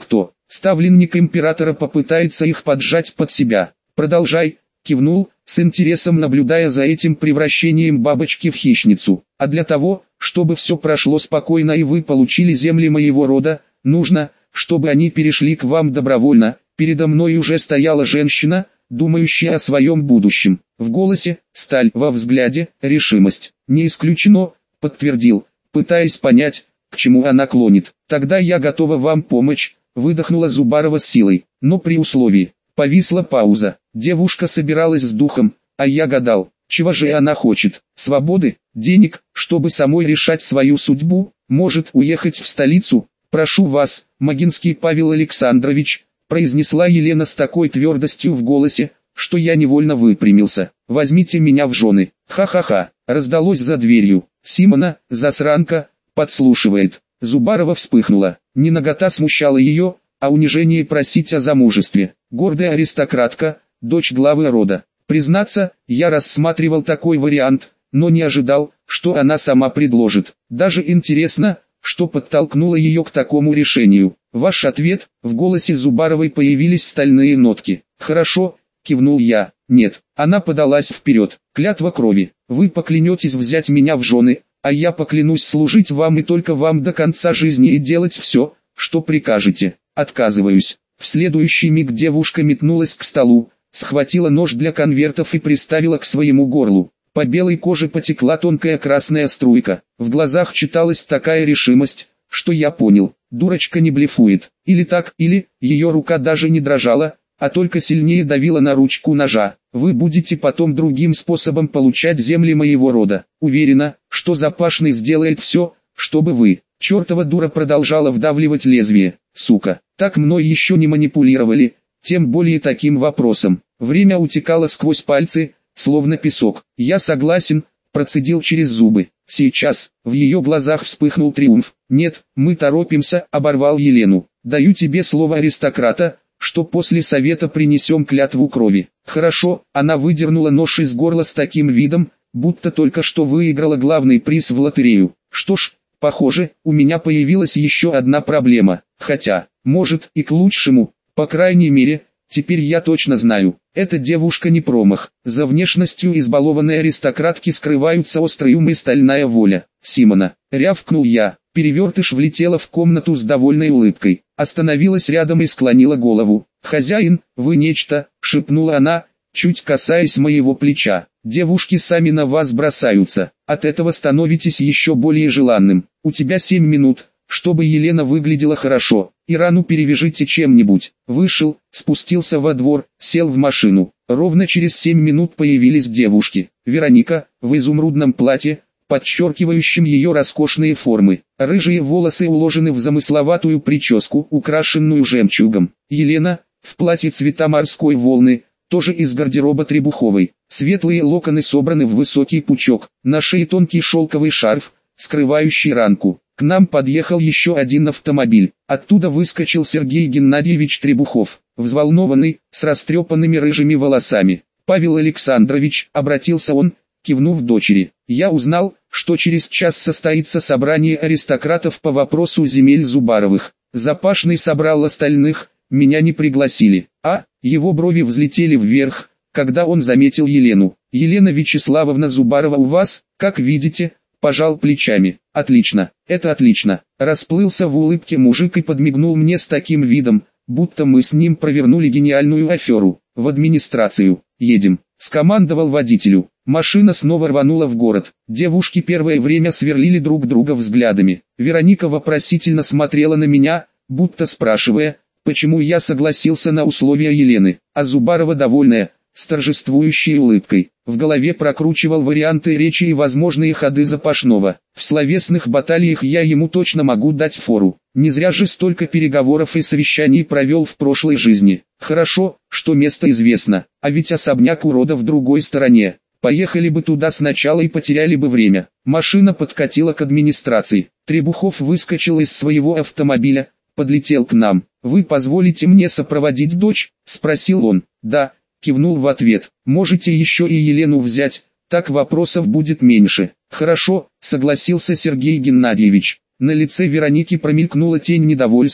ставленник императора попытается их поджать под себя. Продолжай, кивнул, с интересом наблюдая за этим превращением бабочки в хищницу. А для того, чтобы все прошло спокойно и вы получили земли моего рода, нужно, чтобы они перешли к вам добровольно. Передо мной уже стояла женщина, думающая о своем будущем. В голосе сталь, во взгляде решимость. Не исключено, подтвердил, пытаясь понять, к чему она клонит. Тогда я готова вам помочь, выдохнула Зубарова с силой, но при условии. Повисла пауза. Девушка собиралась с духом, а я гадал, чего же она хочет? Свободы, денег, чтобы самой решать свою судьбу, может уехать в столицу? Прошу вас, Магинский Павел Александрович, произнесла Елена с такой твердостью в голосе, что я невольно выпрямился. Возьмите меня в жены. Ха-ха-ха, раздалось за дверью. Симона, засранка, подслушивает. Зубарова вспыхнула. Не нагота смущала ее, а унижение просить о замужестве. Гордая аристократка, дочь главы рода. Признаться, я рассматривал такой вариант, но не ожидал, что она сама предложит. Даже интересно, что подтолкнуло ее к такому решению. Ваш ответ, в голосе Зубаровой появились стальные нотки. Хорошо, кивнул я. Нет, она подалась вперед. Клятва крови. Вы поклянетесь взять меня в жены, а я поклянусь служить вам и только вам до конца жизни и делать все, что прикажете. Отказываюсь. В следующий миг девушка метнулась к столу, схватила нож для конвертов и приставила к своему горлу. По белой коже потекла тонкая красная струйка. В глазах читалась такая решимость, что я понял, дурочка не блефует. Или так, или ее рука даже не дрожала, а только сильнее давила на ручку ножа. Вы будете потом другим способом получать земли моего рода. Уверена, что Запашный сделает все, чтобы вы. Чертова дура продолжала вдавливать лезвие. Сука, так мной еще не манипулировали, тем более таким вопросом. Время утекало сквозь пальцы, словно песок. Я согласен, процедил через зубы. Сейчас, в ее глазах вспыхнул триумф. Нет, мы торопимся, оборвал Елену. Даю тебе слово аристократа, что после совета принесем клятву крови. Хорошо, она выдернула нож из горла с таким видом, будто только что выиграла главный приз в лотерею. Что ж, похоже, у меня появилась еще одна проблема. Хотя, может и к лучшему, по крайней мере, теперь я точно знаю, эта девушка не промах. За внешностью избалованной аристократки скрываются острый ум и стальная воля. Симона, рявкнул я, перевертыш влетела в комнату с довольной улыбкой, остановилась рядом и склонила голову. «Хозяин, вы нечто», — шепнула она, чуть касаясь моего плеча. «Девушки сами на вас бросаются, от этого становитесь еще более желанным. У тебя семь минут, чтобы Елена выглядела хорошо, и рану перевяжите чем-нибудь». Вышел, спустился во двор, сел в машину. Ровно через семь минут появились девушки. Вероника, в изумрудном платье, подчеркивающем ее роскошные формы. Рыжие волосы уложены в замысловатую прическу, украшенную жемчугом. Елена, в платье цвета морской волны, тоже из гардероба Требуховой. Светлые локоны собраны в высокий пучок, на шее тонкий шелковый шарф, скрывающий ранку. К нам подъехал еще один автомобиль. Оттуда выскочил Сергей Геннадьевич Требухов, взволнованный, с растрепанными рыжими волосами. «Павел Александрович», — обратился он, кивнув дочери, — «я узнал, что через час состоится собрание аристократов по вопросу земель Зубаровых. Запашный собрал остальных, меня не пригласили». А, его брови взлетели вверх, когда он заметил Елену. «Елена Вячеславовна Зубарова у вас, как видите», — пожал плечами. «Отлично, это отлично». Расплылся в улыбке мужик и подмигнул мне с таким видом, будто мы с ним провернули гениальную аферу. «В администрацию, едем», — скомандовал водителю. Машина снова рванула в город. Девушки первое время сверлили друг друга взглядами. Вероника вопросительно смотрела на меня, будто спрашивая, почему я согласился на условия Елены, а Зубарова довольная, с торжествующей улыбкой. В голове прокручивал варианты речи и возможные ходы Запашного. В словесных баталиях я ему точно могу дать фору. Не зря же столько переговоров и совещаний провел в прошлой жизни. Хорошо, что место известно, а ведь особняк у рода в другой стороне. Поехали бы туда сначала и потеряли бы время. Машина подкатила к администрации. Требухов выскочил из своего автомобиля, подлетел к нам. «Вы позволите мне сопроводить дочь?» – спросил он. «Да», – кивнул в ответ. «Можете еще и Елену взять, так вопросов будет меньше». «Хорошо», – согласился Сергей Геннадьевич. На лице Вероники промелькнула тень недовольства,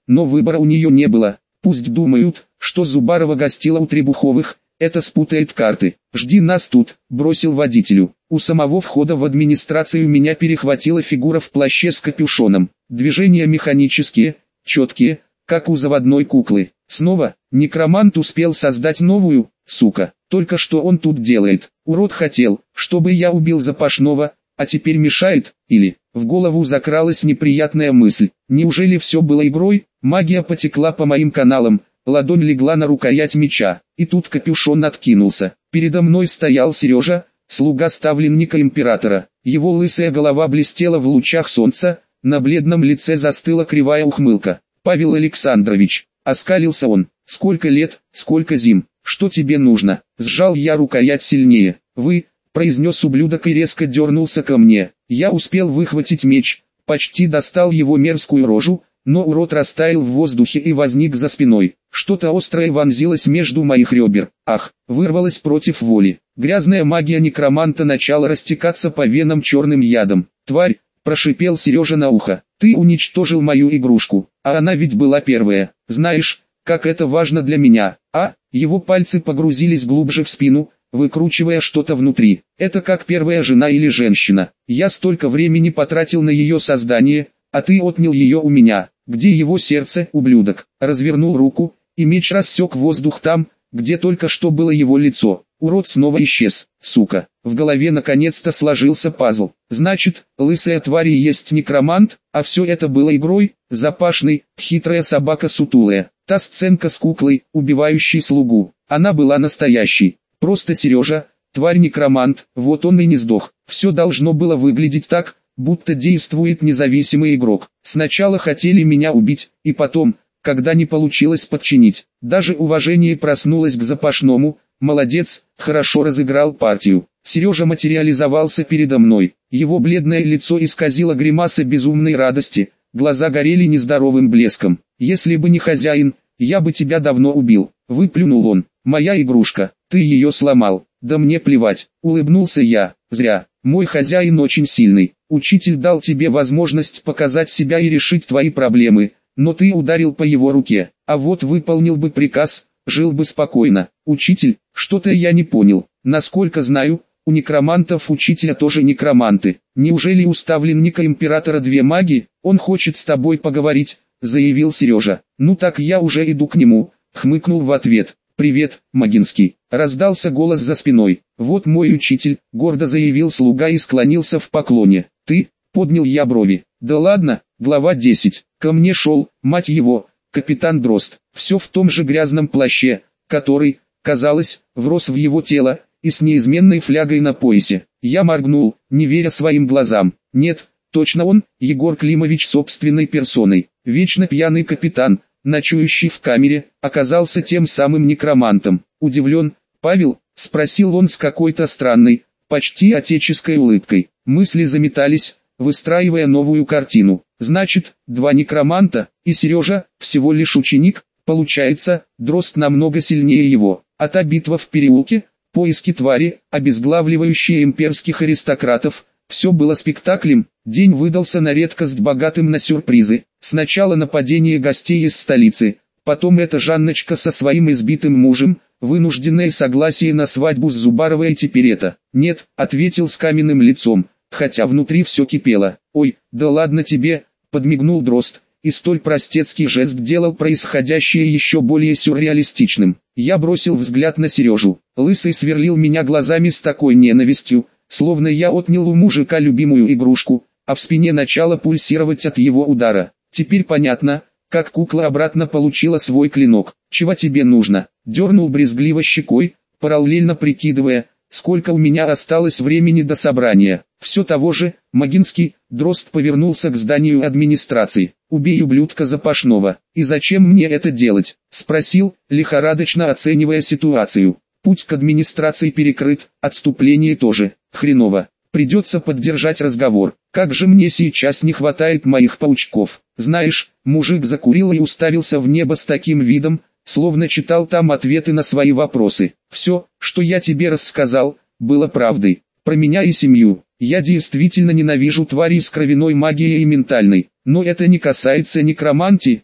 но выбора у нее не было. Пусть думают, что Зубарова гостила у Требуховых, это спутает карты. «Жди нас тут», — бросил водителю. У самого входа в администрацию меня перехватила фигура в плаще с капюшоном. Движения механические, четкие, как у заводной куклы. Снова, некромант успел создать новую, сука. Только что он тут делает? Урод хотел, чтобы я убил Запашного, а теперь мешает, или... В голову закралась неприятная мысль. Неужели все было игрой? Магия потекла по моим каналам, ладонь легла на рукоять меча, и тут капюшон откинулся. Передо мной стоял Сережа, слуга ставленника императора. Его лысая голова блестела в лучах солнца, на бледном лице застыла кривая ухмылка. «Павел Александрович», — оскалился он, — «сколько лет, сколько зим, что тебе нужно?» Сжал я рукоять сильнее. «Вы», — произнес ублюдок и резко дернулся ко мне. Я успел выхватить меч, почти достал его мерзкую рожу, но урод растаял в воздухе и возник за спиной. Что-то острое вонзилось между моих ребер. Ах, вырвалось против воли. Грязная магия некроманта начала растекаться по венам черным ядом. «Тварь!» – прошипел Сережа на ухо. «Ты уничтожил мою игрушку, а она ведь была первая. Знаешь, как это важно для меня, а?» Его пальцы погрузились глубже в спину, выкручивая что-то внутри. «Это как первая жена или женщина. Я столько времени потратил на ее создание, а ты отнял ее у меня. Где его сердце, ублюдок?» Развернул руку, и меч рассек воздух там, где только что было его лицо. Урод снова исчез, сука. В голове наконец-то сложился пазл. Значит, лысая тварь и есть некромант, а все это было игрой. Запашный, хитрая собака сутулая. Та сценка с куклой, убивающей слугу. Она была настоящей. Просто Сережа, тварь-некромант, вот он и не сдох. Все должно было выглядеть так, будто действует независимый игрок. Сначала хотели меня убить, и потом, когда не получилось подчинить, даже уважение проснулось к Запашному. Молодец, хорошо разыграл партию. Сережа материализовался передо мной. Его бледное лицо исказило гримаса безумной радости, глаза горели нездоровым блеском. «Если бы не хозяин, я бы тебя давно убил», — выплюнул он. «Моя игрушка, ты ее сломал». «Да мне плевать», — улыбнулся я. «Зря. Мой хозяин очень сильный. Учитель дал тебе возможность показать себя и решить твои проблемы, но ты ударил по его руке. А вот выполнил бы приказ, жил бы спокойно». «Учитель, что-то я не понял. Насколько знаю, у некромантов учителя тоже некроманты. Неужели у ставленника императора две маги? Он хочет с тобой поговорить», — заявил Сережа. «Ну так я уже иду к нему», — хмыкнул в ответ. «Привет, Магинский», — раздался голос за спиной. «Вот мой учитель», — гордо заявил слуга и склонился в поклоне. «Ты?» — поднял я брови. «Да ладно». Глава десять. Ко мне шел, мать его, капитан Дрозд, все в том же грязном плаще, который, казалось, врос в его тело, и с неизменной флягой на поясе. Я моргнул, не веря своим глазам. Нет, точно он, Егор Климович собственной персоной. Вечно пьяный капитан, ночующий в камере, оказался тем самым некромантом. «Удивлен, Павел?» — спросил он с какой-то странной, почти отеческой улыбкой. Мысли заметались, выстраивая новую картину. Значит, два некроманта, и Сережа, всего лишь ученик, получается, Дрозд намного сильнее его. А та битва в переулке, поиски твари, обезглавливающие имперских аристократов, все было спектаклем. День выдался на редкость богатым на сюрпризы. Сначала нападение гостей из столицы, потом эта Жанночка со своим избитым мужем, вынужденное согласие на свадьбу с Зубаровой, и теперь это. «Нет», — ответил с каменным лицом, хотя внутри все кипело. «Ой, да ладно тебе», — подмигнул Дрозд, и столь простецкий жест делал происходящее еще более сюрреалистичным. Я бросил взгляд на Сережу. Лысый сверлил меня глазами с такой ненавистью, словно я отнял у мужика любимую игрушку, а в спине начало пульсировать от его удара. Теперь понятно, как кукла обратно получила свой клинок. «Чего тебе нужно?» — дернул брезгливо щекой, параллельно прикидывая, сколько у меня осталось времени до собрания. Все того же, Магинский. Дрозд повернулся к зданию администрации. «Убей ублюдка Запашного». «И зачем мне это делать?» — спросил, лихорадочно оценивая ситуацию. «Путь к администрации перекрыт, отступление тоже. Хреново. Придется поддержать разговор. Как же мне сейчас не хватает моих паучков». «Знаешь», — мужик закурил и уставился в небо с таким видом, словно читал там ответы на свои вопросы. «Все, что я тебе рассказал, было правдой. Про меня и семью. Я действительно ненавижу твари с кровяной магией и ментальной. Но это не касается некромантии.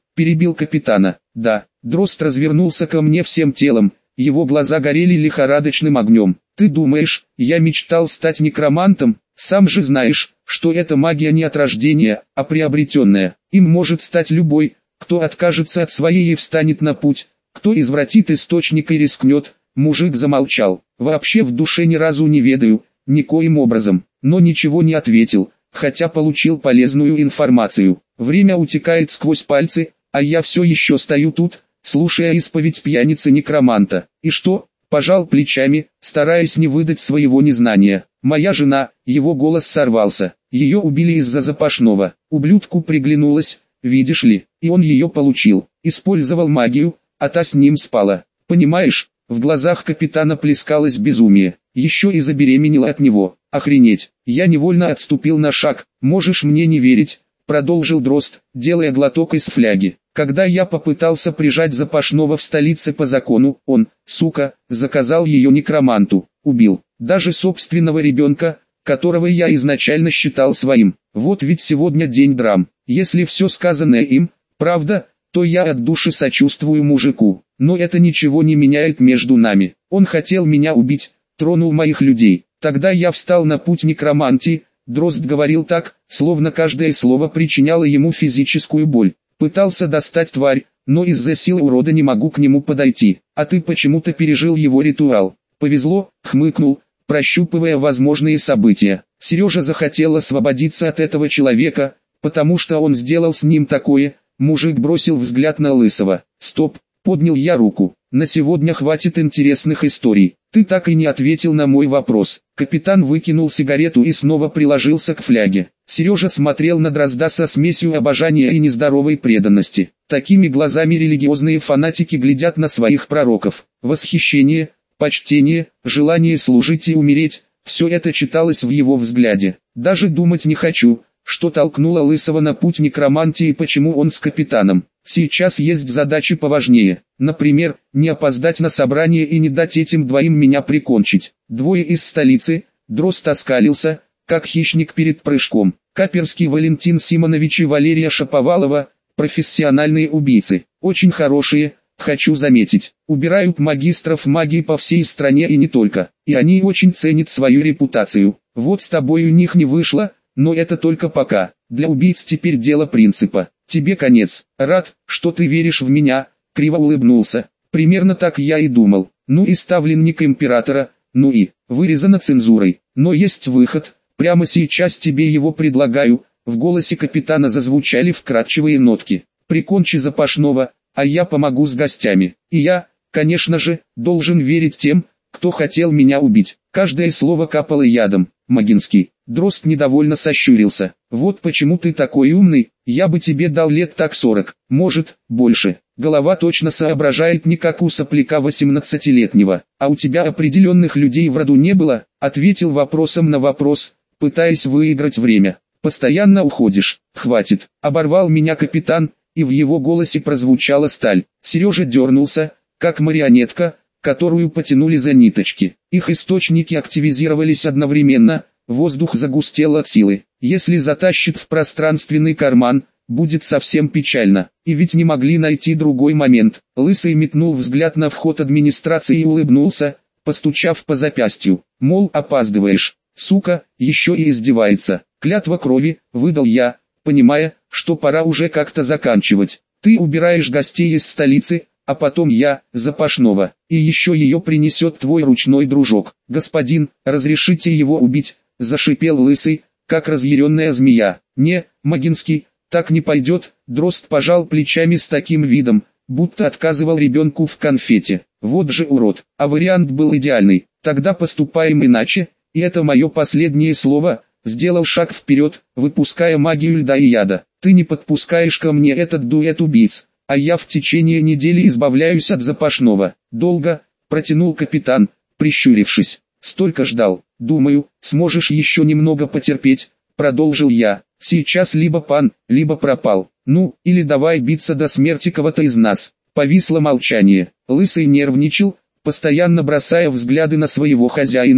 перебил капитана. Да, Дрозд развернулся ко мне всем телом, его глаза горели лихорадочным огнем. Ты думаешь, я мечтал стать некромантом? Сам же знаешь, что эта магия не от рождения, а приобретенная. Им может стать любой, кто откажется от своей и встанет на путь, кто извратит источник и рискнет. Мужик замолчал. Вообще в душе ни разу не ведаю, никоим образом, но ничего не ответил, хотя получил полезную информацию. Время утекает сквозь пальцы, а я все еще стою тут, слушая исповедь пьяницы-некроманта. И что? Пожал плечами, стараясь не выдать своего незнания. Моя жена, его голос сорвался, ее убили из-за запашного. Ублюдку приглянулась, видишь ли, и он ее получил. Использовал магию, а та с ним спала. Понимаешь? В глазах капитана плескалось безумие. Еще и забеременела от него. Охренеть. Я невольно отступил на шаг. Можешь мне не верить, продолжил Дрозд, делая глоток из фляги. Когда я попытался прижать запашного в столице по закону, он, сука, заказал ее некроманту. Убил. Даже собственного ребенка, которого я изначально считал своим. Вот ведь сегодня день драм. Если все сказанное им, правда, то я от души сочувствую мужику. Но это ничего не меняет между нами. Он хотел меня убить, тронул моих людей. Тогда я встал на путь некромантии. Дрозд говорил так, словно каждое слово причиняло ему физическую боль. Пытался достать тварь, но из-за силы урода не могу к нему подойти. А ты почему-то пережил его ритуал. Повезло, хмыкнул, прощупывая возможные события. Сережа захотел освободиться от этого человека, потому что он сделал с ним такое. Мужик бросил взгляд на Лысого. Стоп, поднял я руку. На сегодня хватит интересных историй. Ты так и не ответил на мой вопрос. Капитан выкинул сигарету и снова приложился к фляге. Сережа смотрел на Дрозда со смесью обожания и нездоровой преданности. Такими глазами религиозные фанатики глядят на своих пророков. Восхищение, почтение, желание служить и умереть – все это читалось в его взгляде. Даже думать не хочу, что толкнуло Лысого на путь некромантии и почему он с капитаном. Сейчас есть задачи поважнее. Например, не опоздать на собрание и не дать этим двоим меня прикончить. Двое из столицы, Дрозд оскалился, как хищник перед прыжком. Каперский Валентин Симонович и Валерия Шаповалова, профессиональные убийцы. Очень хорошие, хочу заметить. Убирают магистров магии по всей стране и не только. И они очень ценят свою репутацию. Вот с тобой у них не вышло, но это только пока. Для убийц теперь дело принципа. Тебе конец. Рад, что ты веришь в меня, криво улыбнулся. Примерно так я и думал. Ну и ставленник императора, ну и, вырезано цензурой. Но есть выход, прямо сейчас тебе его предлагаю. В голосе капитана зазвучали вкрадчивые нотки. Прикончи запашного, а я помогу с гостями. И я, конечно же, должен верить тем, кто хотел меня убить. Каждое слово капало ядом. Магинский. Дрозд недовольно сощурился. Вот почему ты такой умный, я бы тебе дал лет так сорок, может, больше. Голова точно соображает не как у сопляка восемнадцатилетнего. А у тебя определенных людей в роду не было? Ответил вопросом на вопрос, пытаясь выиграть время. Постоянно уходишь. Хватит. Оборвал меня капитан, и в его голосе прозвучала сталь. Сережа дернулся, как марионетка, которую потянули за ниточки. Их источники активизировались одновременно. Воздух загустел от силы. Если затащит в пространственный карман, будет совсем печально. И ведь не могли найти другой момент. Лысый метнул взгляд на вход администрации и улыбнулся, постучав по запястью. Мол, опаздываешь. Сука, еще и издевается. Клятва крови, выдал я, понимая, что пора уже как-то заканчивать. Ты убираешь гостей из столицы, а потом я, запашного. И еще ее принесет твой ручной дружок. Господин, разрешите его убить? Зашипел Лысый, как разъяренная змея. Не, Магинский, так не пойдет. Дрозд пожал плечами с таким видом, будто отказывал ребенку в конфете. Вот же урод, а вариант был идеальный. Тогда поступаем иначе, и это мое последнее слово. Сделал шаг вперед, выпуская магию льда и яда. Ты не подпускаешь ко мне этот дуэт убийц, а я в течение недели избавляюсь от запашного. Долго, протянул капитан, прищурившись. Столько ждал. Думаю, сможешь еще немного потерпеть, продолжил я. Сейчас либо пан, либо пропал. Ну, или давай биться до смерти кого-то из нас. Повисло молчание. Лысый нервничал, постоянно бросая взгляды на своего хозяина,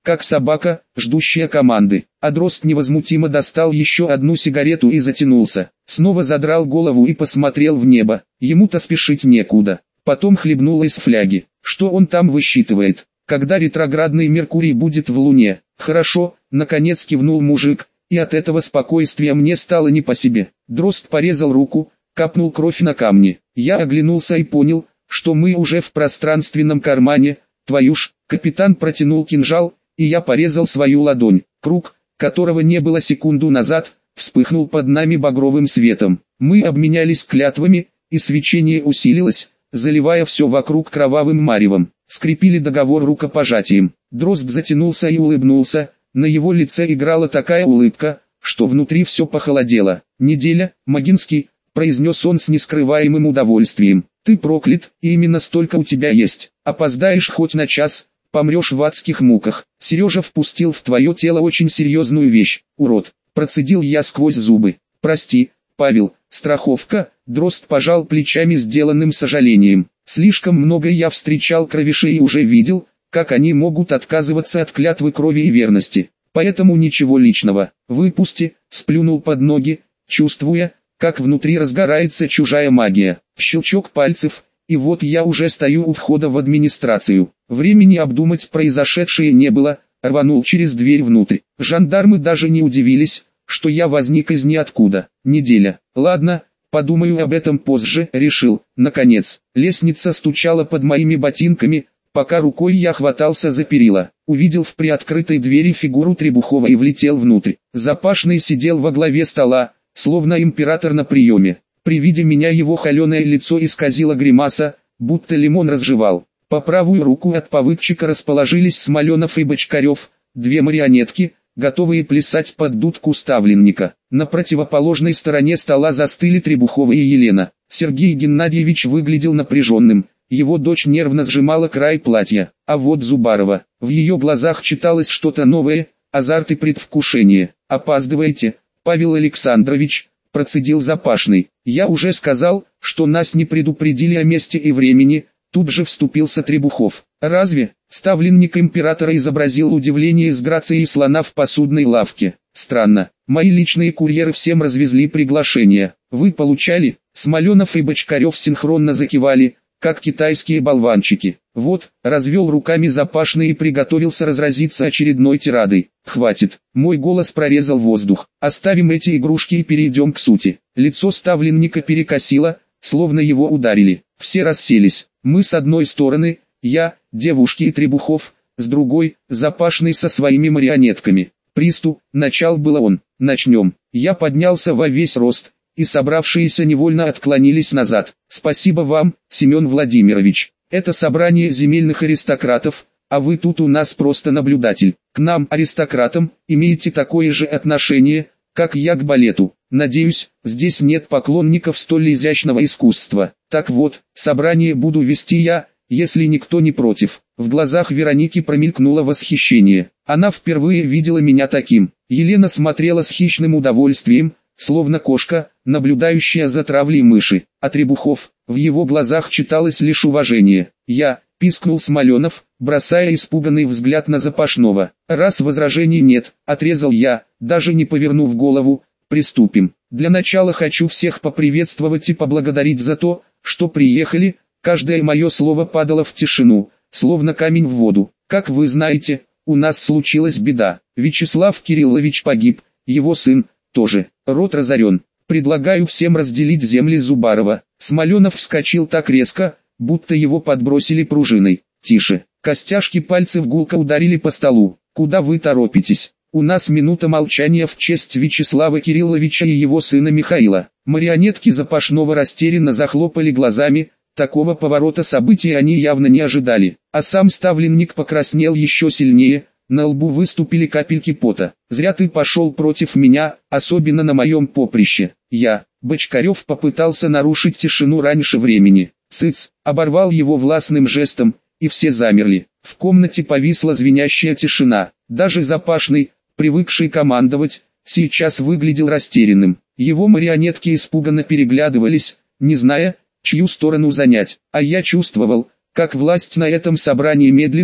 как собака, ждущая команды. А Дрозд невозмутимо достал еще одну сигарету и затянулся. Снова задрал голову и посмотрел в небо. Ему-то спешить некуда. Потом хлебнул из фляги. Что он там высчитывает? Когда ретроградный Меркурий будет в Луне? Хорошо, наконец кивнул мужик, и от этого спокойствия мне стало не по себе. Дрозд порезал руку, капнул кровь на камни. Я оглянулся и понял, что мы уже в пространственном кармане. Твою ж, капитан протянул кинжал, и я порезал свою ладонь. Круг, которого не было секунду назад, вспыхнул под нами багровым светом. Мы обменялись клятвами, и свечение усилилось, заливая все вокруг кровавым маревом. Скрепили договор рукопожатием. Дрозд затянулся и улыбнулся, на его лице играла такая улыбка, что внутри все похолодело. «Неделя, Магинский», — произнес он с нескрываемым удовольствием. «Ты проклят, и именно столько у тебя есть. Опоздаешь хоть на час, помрешь в адских муках. Сережа впустил в твое тело очень серьезную вещь, урод», — процедил я сквозь зубы. «Прости, Павел, страховка», — Дрозд пожал плечами сделанным сожалением. «Слишком много я встречал кровишей и уже видел, как они могут отказываться от клятвы крови и верности. Поэтому ничего личного. Выпусти», — сплюнул под ноги, чувствуя, как внутри разгорается чужая магия. Щелчок пальцев, и вот я уже стою у входа в администрацию. Времени обдумать произошедшее не было, рванул через дверь внутрь. Жандармы даже не удивились, что я возник из ниоткуда. Неделя. Ладно, подумаю об этом позже, решил. Наконец, лестница стучала под моими ботинками, пока рукой я хватался за перила. Увидел в приоткрытой двери фигуру Требухова и влетел внутрь. Запашный сидел во главе стола, словно император на приеме. При виде меня его холеное лицо исказило гримаса, будто лимон разжевал. По правую руку от повыдчика расположились Смоленов и Бочкарев, две марионетки, готовые плясать под дудку ставленника. На противоположной стороне стола застыли Требухова и Елена. Сергей Геннадьевич выглядел напряженным, его дочь нервно сжимала край платья. А вот Зубарова, в ее глазах читалось что-то новое, азарт и предвкушение. «Опаздываете, Павел Александрович», — процедил Запашный. «Я уже сказал, что нас не предупредили о месте и времени», — тут же вступился Требухов. «Разве?» — ставленник императора изобразил удивление с грацией слона в посудной лавке. «Странно, мои личные курьеры всем развезли приглашения. Вы получали?» Смоленов и Бочкарев синхронно закивали, как китайские болванчики. Вот, развел руками Запашный и приготовился разразиться очередной тирадой. «Хватит», мой голос прорезал воздух. «Оставим эти игрушки и перейдем к сути». Лицо ставленника перекосило, словно его ударили. Все расселись. Мы с одной стороны, я, девушки и Требухов, с другой, Запашный со своими марионетками. Приступ, начал было он. «Начнем». Я поднялся во весь рост, и собравшиеся невольно отклонились назад. «Спасибо вам, Семен Владимирович. Это собрание земельных аристократов, а вы тут у нас просто наблюдатель. К нам, аристократам, имеете такое же отношение, как я к балету. Надеюсь, здесь нет поклонников столь изящного искусства. Так вот, собрание буду вести я, если никто не против». В глазах Вероники промелькнуло восхищение. Она впервые видела меня таким. Елена смотрела с хищным удовольствием, словно кошка, наблюдающая за травлей мыши. А Требухов, в его глазах читалось лишь уважение. «Я», — пискнул Смоленов, бросая испуганный взгляд на Запашного. «Раз возражений нет», — отрезал я, даже не повернув голову, — «приступим. Для начала хочу всех поприветствовать и поблагодарить за то, что приехали». Каждое мое слово падало в тишину, словно камень в воду. «Как вы знаете, у нас случилась беда. Вячеслав Кириллович погиб, его сын тоже. Род разорен. Предлагаю всем разделить земли Зубарова». Смоленов вскочил так резко, будто его подбросили пружиной. «Тише». Костяшки пальцев гулко ударили по столу. «Куда вы торопитесь? У нас минута молчания в честь Вячеслава Кирилловича и его сына Михаила». Марионетки Запашного растерянно захлопали глазами. Такого поворота событий они явно не ожидали. А сам ставленник покраснел еще сильнее. На лбу выступили капельки пота. «Зря ты пошел против меня, особенно на моем поприще. Я». Бочкарев попытался нарушить тишину раньше времени. «Цыц», оборвал его властным жестом, и все замерли. В комнате повисла звенящая тишина. Даже Запашный, привыкший командовать, сейчас выглядел растерянным. Его марионетки испуганно переглядывались, не зная, чью сторону занять. А я чувствовал, как власть на этом собрании медленно,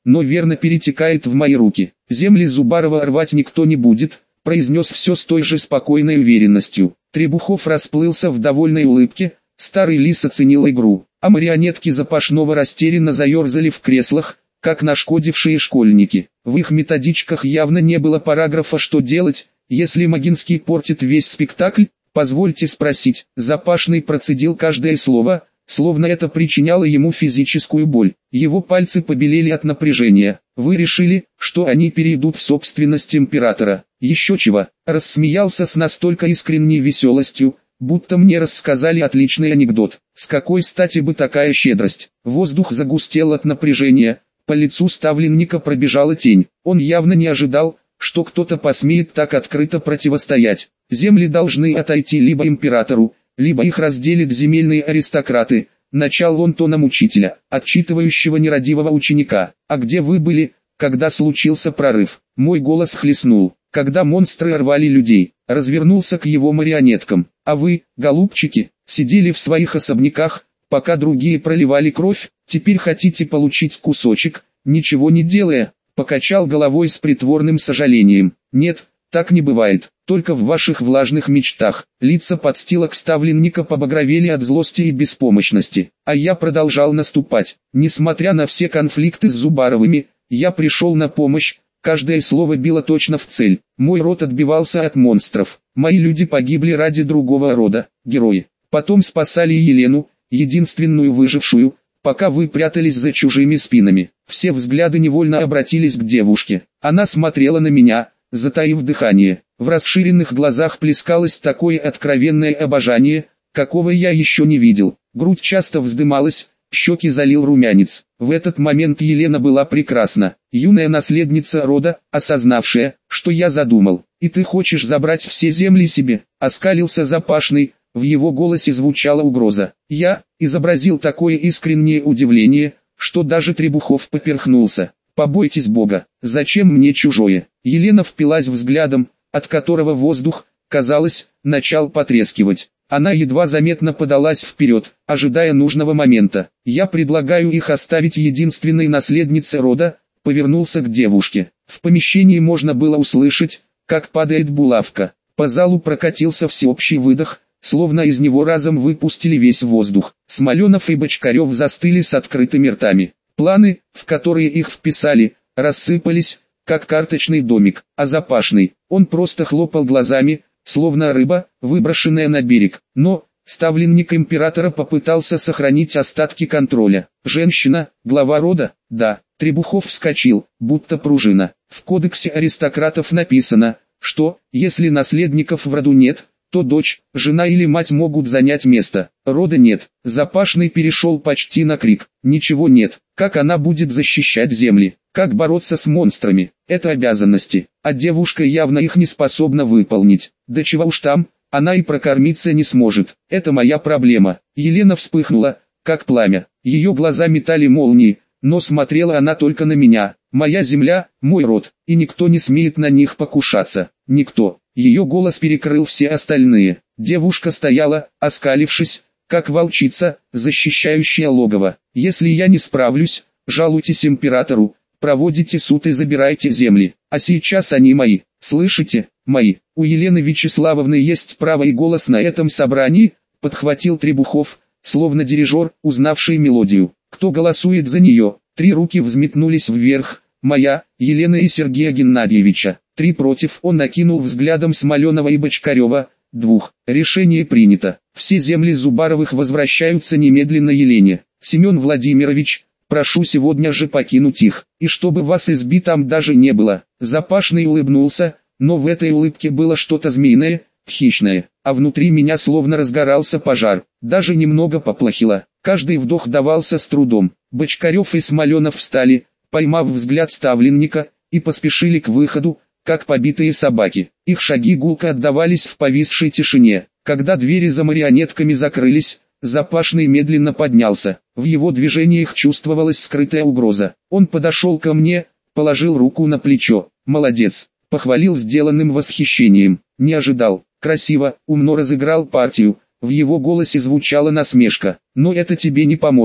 но верно перетекает в мои руки. Земли Зубарова рвать никто не будет, произнес все с той же спокойной уверенностью. Требухов расплылся в довольной улыбке, старый лис оценил игру, а марионетки Запашного растерянно заерзали в креслах, как нашкодившие школьники. В их методичках явно не было параграфа «Что делать, если Могинский портит весь спектакль?» «Позвольте спросить». Запашный процедил каждое слово, словно это причиняло ему физическую боль. Его пальцы побелели от напряжения. «Вы решили, что они перейдут в собственность императора?» «Еще чего?» Рассмеялся с настолько искренней веселостью, будто мне рассказали отличный анекдот. С какой стати бы такая щедрость? Воздух загустел от напряжения, по лицу ставленника пробежала тень. Он явно не ожидал, что кто-то посмеет так открыто противостоять. Земли должны отойти либо императору, либо их разделят земельные аристократы. Начал он тоном учителя, отчитывающего нерадивого ученика. «А где вы были, когда случился прорыв?» Мой голос хлестнул, когда монстры рвали людей. Развернулся к его марионеткам. «А вы, голубчики, сидели в своих особняках, пока другие проливали кровь, теперь хотите получить кусочек, ничего не делая?» Покачал головой с притворным сожалением. «Нет, так не бывает, только в ваших влажных мечтах». Лица подстилок ставленника побагровели от злости и беспомощности. А я продолжал наступать. Несмотря на все конфликты с Зубаровыми, я пришел на помощь, каждое слово било точно в цель. Мой род отбивался от монстров. Мои люди погибли ради другого рода, герои. Потом спасали Елену, единственную выжившую, пока вы прятались за чужими спинами. Все взгляды невольно обратились к девушке. Она смотрела на меня, затаив дыхание. В расширенных глазах плескалось такое откровенное обожание, какого я еще не видел. Грудь часто вздымалась, щеки залил румянец. В этот момент Елена была прекрасна. Юная наследница рода, осознавшая, что я задумал. «И ты хочешь забрать все земли себе?» Оскалился Запашный. В его голосе звучала угроза. Я изобразил такое искреннее удивление, что даже Требухов поперхнулся. «Побойтесь Бога, зачем мне чужое?» Елена впилась взглядом, от которого воздух, казалось, начал потрескивать. Она едва заметно подалась вперед, ожидая нужного момента. «Я предлагаю их оставить единственной наследнице рода», повернулся к девушке. В помещении можно было услышать, как падает булавка. По залу прокатился всеобщий выдох, словно из него разом выпустили весь воздух. Смоленов и Бочкарев застыли с открытыми ртами. Планы, в которые их вписали, рассыпались, как карточный домик, а Запашный, он просто хлопал глазами, словно рыба, выброшенная на берег. Но ставленник императора попытался сохранить остатки контроля. «Женщина, глава рода?» «Да». Требухов вскочил, будто пружина. В кодексе аристократов написано, что, если наследников в роду нет, то дочь, жена или мать могут занять место. Рода нет. Запашный перешел почти на крик. Ничего нет. Как она будет защищать земли? Как бороться с монстрами? Это обязанности. А девушка явно их не способна выполнить. Да чего уж там, она и прокормиться не сможет. Это моя проблема. Елена вспыхнула, как пламя. Ее глаза метали молнии, но смотрела она только на меня. Моя земля, мой род, и никто не смеет на них покушаться. Никто. Ее голос перекрыл все остальные. Девушка стояла, оскалившись, как волчица, защищающая логово. «Если я не справлюсь, жалуйтесь императору, проводите суд и забирайте земли. А сейчас они мои, слышите, мои». «У Елены Вячеславовны есть право и голос на этом собрании», подхватил Требухов, словно дирижер, узнавший мелодию. «Кто голосует за нее?» Три руки взметнулись вверх. «Моя, Елена и Сергея Геннадьевича». Три против. Он накинул взглядом Смоленова и Бочкарева. Двух. Решение принято. Все земли Зубаровых возвращаются немедленно Елене. Семен Владимирович, прошу сегодня же покинуть их. И чтобы вас избить там даже не было. Запашный улыбнулся, но в этой улыбке было что-то змеиное, хищное. А внутри меня словно разгорался пожар. Даже немного поплохело. Каждый вдох давался с трудом. Бочкарев и Смоленов встали, поймав взгляд ставленника, и поспешили к выходу, как побитые собаки. Их шаги гулко отдавались в повисшей тишине. Когда двери за марионетками закрылись, Запашный медленно поднялся. В его движениях чувствовалась скрытая угроза. Он подошел ко мне, положил руку на плечо. «Молодец», — похвалил сделанным восхищением. Не ожидал. Красиво, умно разыграл партию. В его голосе звучала насмешка. «Но это тебе не поможет.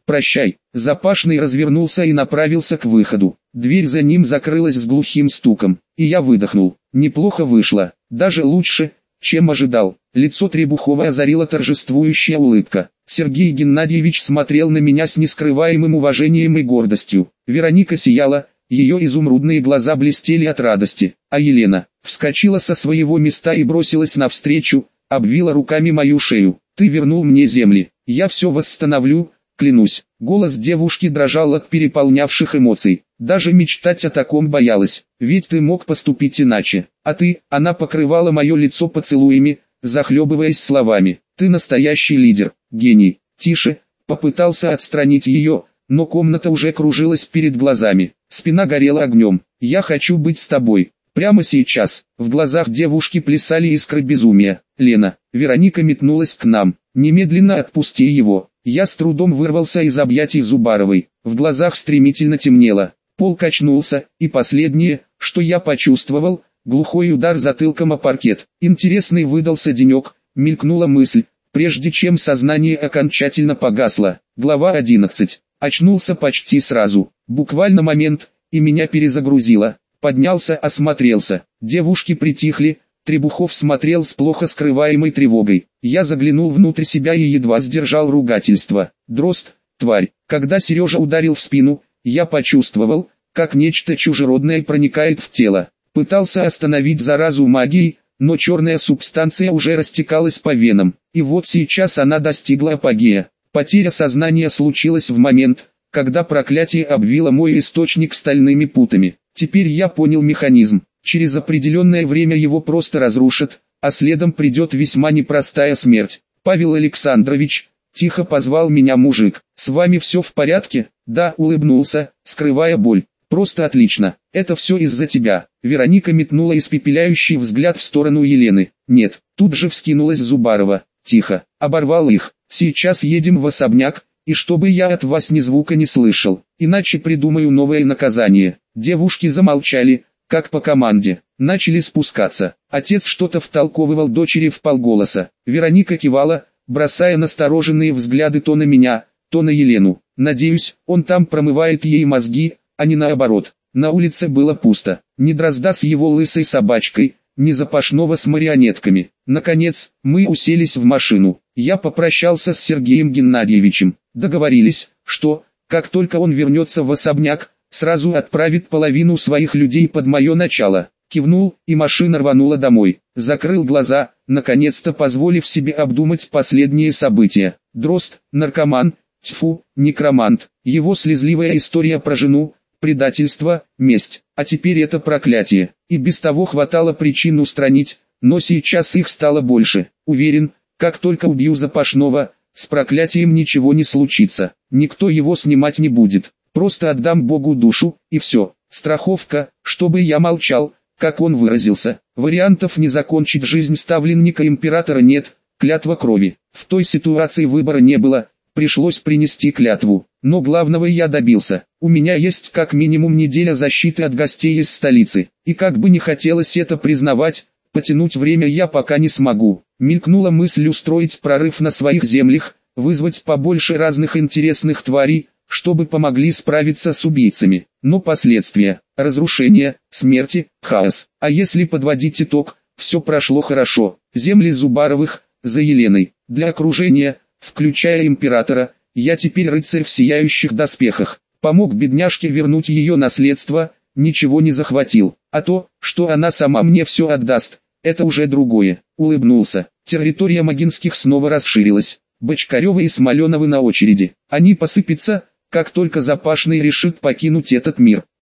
Прощай. Запашный развернулся и направился к выходу. Дверь за ним закрылась с глухим стуком, и я выдохнул. Неплохо вышло, даже лучше, чем ожидал. Лицо Требухова озарила торжествующая улыбка. Сергей Геннадьевич смотрел на меня с нескрываемым уважением и гордостью. Вероника сияла, ее изумрудные глаза блестели от радости, а Елена вскочила со своего места и бросилась навстречу, обвила руками мою шею. «Ты вернул мне земли, я все восстановлю, клянусь». Голос девушки дрожал от переполнявших эмоций. Даже мечтать о таком боялась, ведь ты мог поступить иначе. А ты, она покрывала мое лицо поцелуями, захлебываясь словами. Ты настоящий лидер, гений. Тише, попытался отстранить ее, но комната уже кружилась перед глазами. Спина горела огнем. Я хочу быть с тобой. Прямо сейчас. В глазах девушки плясали искры безумия. Лена, Вероника метнулась к нам. Немедленно отпусти его. Я с трудом вырвался из объятий Зубаровой. В глазах стремительно темнело. Пол качнулся, и последнее, что я почувствовал, глухой удар затылком о паркет. Интересный выдался денек, мелькнула мысль, прежде чем сознание окончательно погасло. Глава одиннадцать. Очнулся почти сразу. Буквально момент, и меня перезагрузило. Поднялся, осмотрелся. Девушки притихли. Требухов смотрел с плохо скрываемой тревогой. Я заглянул внутрь себя и едва сдержал ругательство. Дрозд, тварь. Когда Сережа ударил в спину, я почувствовал, как нечто чужеродное проникает в тело. Пытался остановить заразу магией, но черная субстанция уже растекалась по венам. И вот сейчас она достигла апогея. Потеря сознания случилась в момент, когда проклятие обвило мой источник стальными путами. Теперь я понял механизм. Через определенное время его просто разрушат, а следом придет весьма непростая смерть. «Павел Александрович», — тихо позвал меня мужик, — «с вами все в порядке?» «Да», — улыбнулся, скрывая боль. «Просто отлично. Это все из-за тебя». Вероника метнула испепеляющий взгляд в сторону Елены. «Нет», — тут же вскинулась Зубарова. «Тихо», — оборвал их. «Сейчас едем в особняк, и чтобы я от вас ни звука не слышал, иначе придумаю новое наказание». Девушки замолчали, как по команде, начали спускаться. Отец что-то втолковывал дочери вполголоса. Вероника кивала, бросая настороженные взгляды то на меня, то на Елену. Надеюсь, он там промывает ей мозги, а не наоборот. На улице было пусто. Ни Дрозда с его лысой собачкой, ни Запашного с марионетками. Наконец, мы уселись в машину. Я попрощался с Сергеем Геннадьевичем. Договорились, что, как только он вернется в особняк, сразу отправит половину своих людей под мое начало. Кивнул, и машина рванула домой. Закрыл глаза, наконец-то позволив себе обдумать последние события. Дрозд, наркоман, тьфу, некромант. Его слезливая история про жену, предательство, месть. А теперь это проклятие. И без того хватало причин устранить, но сейчас их стало больше. Уверен, как только убью Запашного, с проклятием ничего не случится. Никто его снимать не будет. Просто отдам Богу душу, и все. Страховка, чтобы я молчал, как он выразился. Вариантов не закончить жизнь ставленника императора нет, клятва крови. В той ситуации выбора не было, пришлось принести клятву. Но главного я добился. У меня есть как минимум неделя защиты от гостей из столицы. И как бы не хотелось это признавать, потянуть время я пока не смогу. Мелькнула мысль устроить прорыв на своих землях, вызвать побольше разных интересных тварей, чтобы помогли справиться с убийцами. Но последствия, разрушение, смерти, хаос. А если подводить итог, все прошло хорошо. Земли Зубаровых, за Еленой, для окружения, включая императора, я теперь рыцарь в сияющих доспехах. Помог бедняжке вернуть ее наследство, ничего не захватил. А то, что она сама мне все отдаст, это уже другое. Улыбнулся. Территория Магинских снова расширилась. Бочкаревы и Смоленовы на очереди. Они посыпятся, как только Запашный решит покинуть этот мир.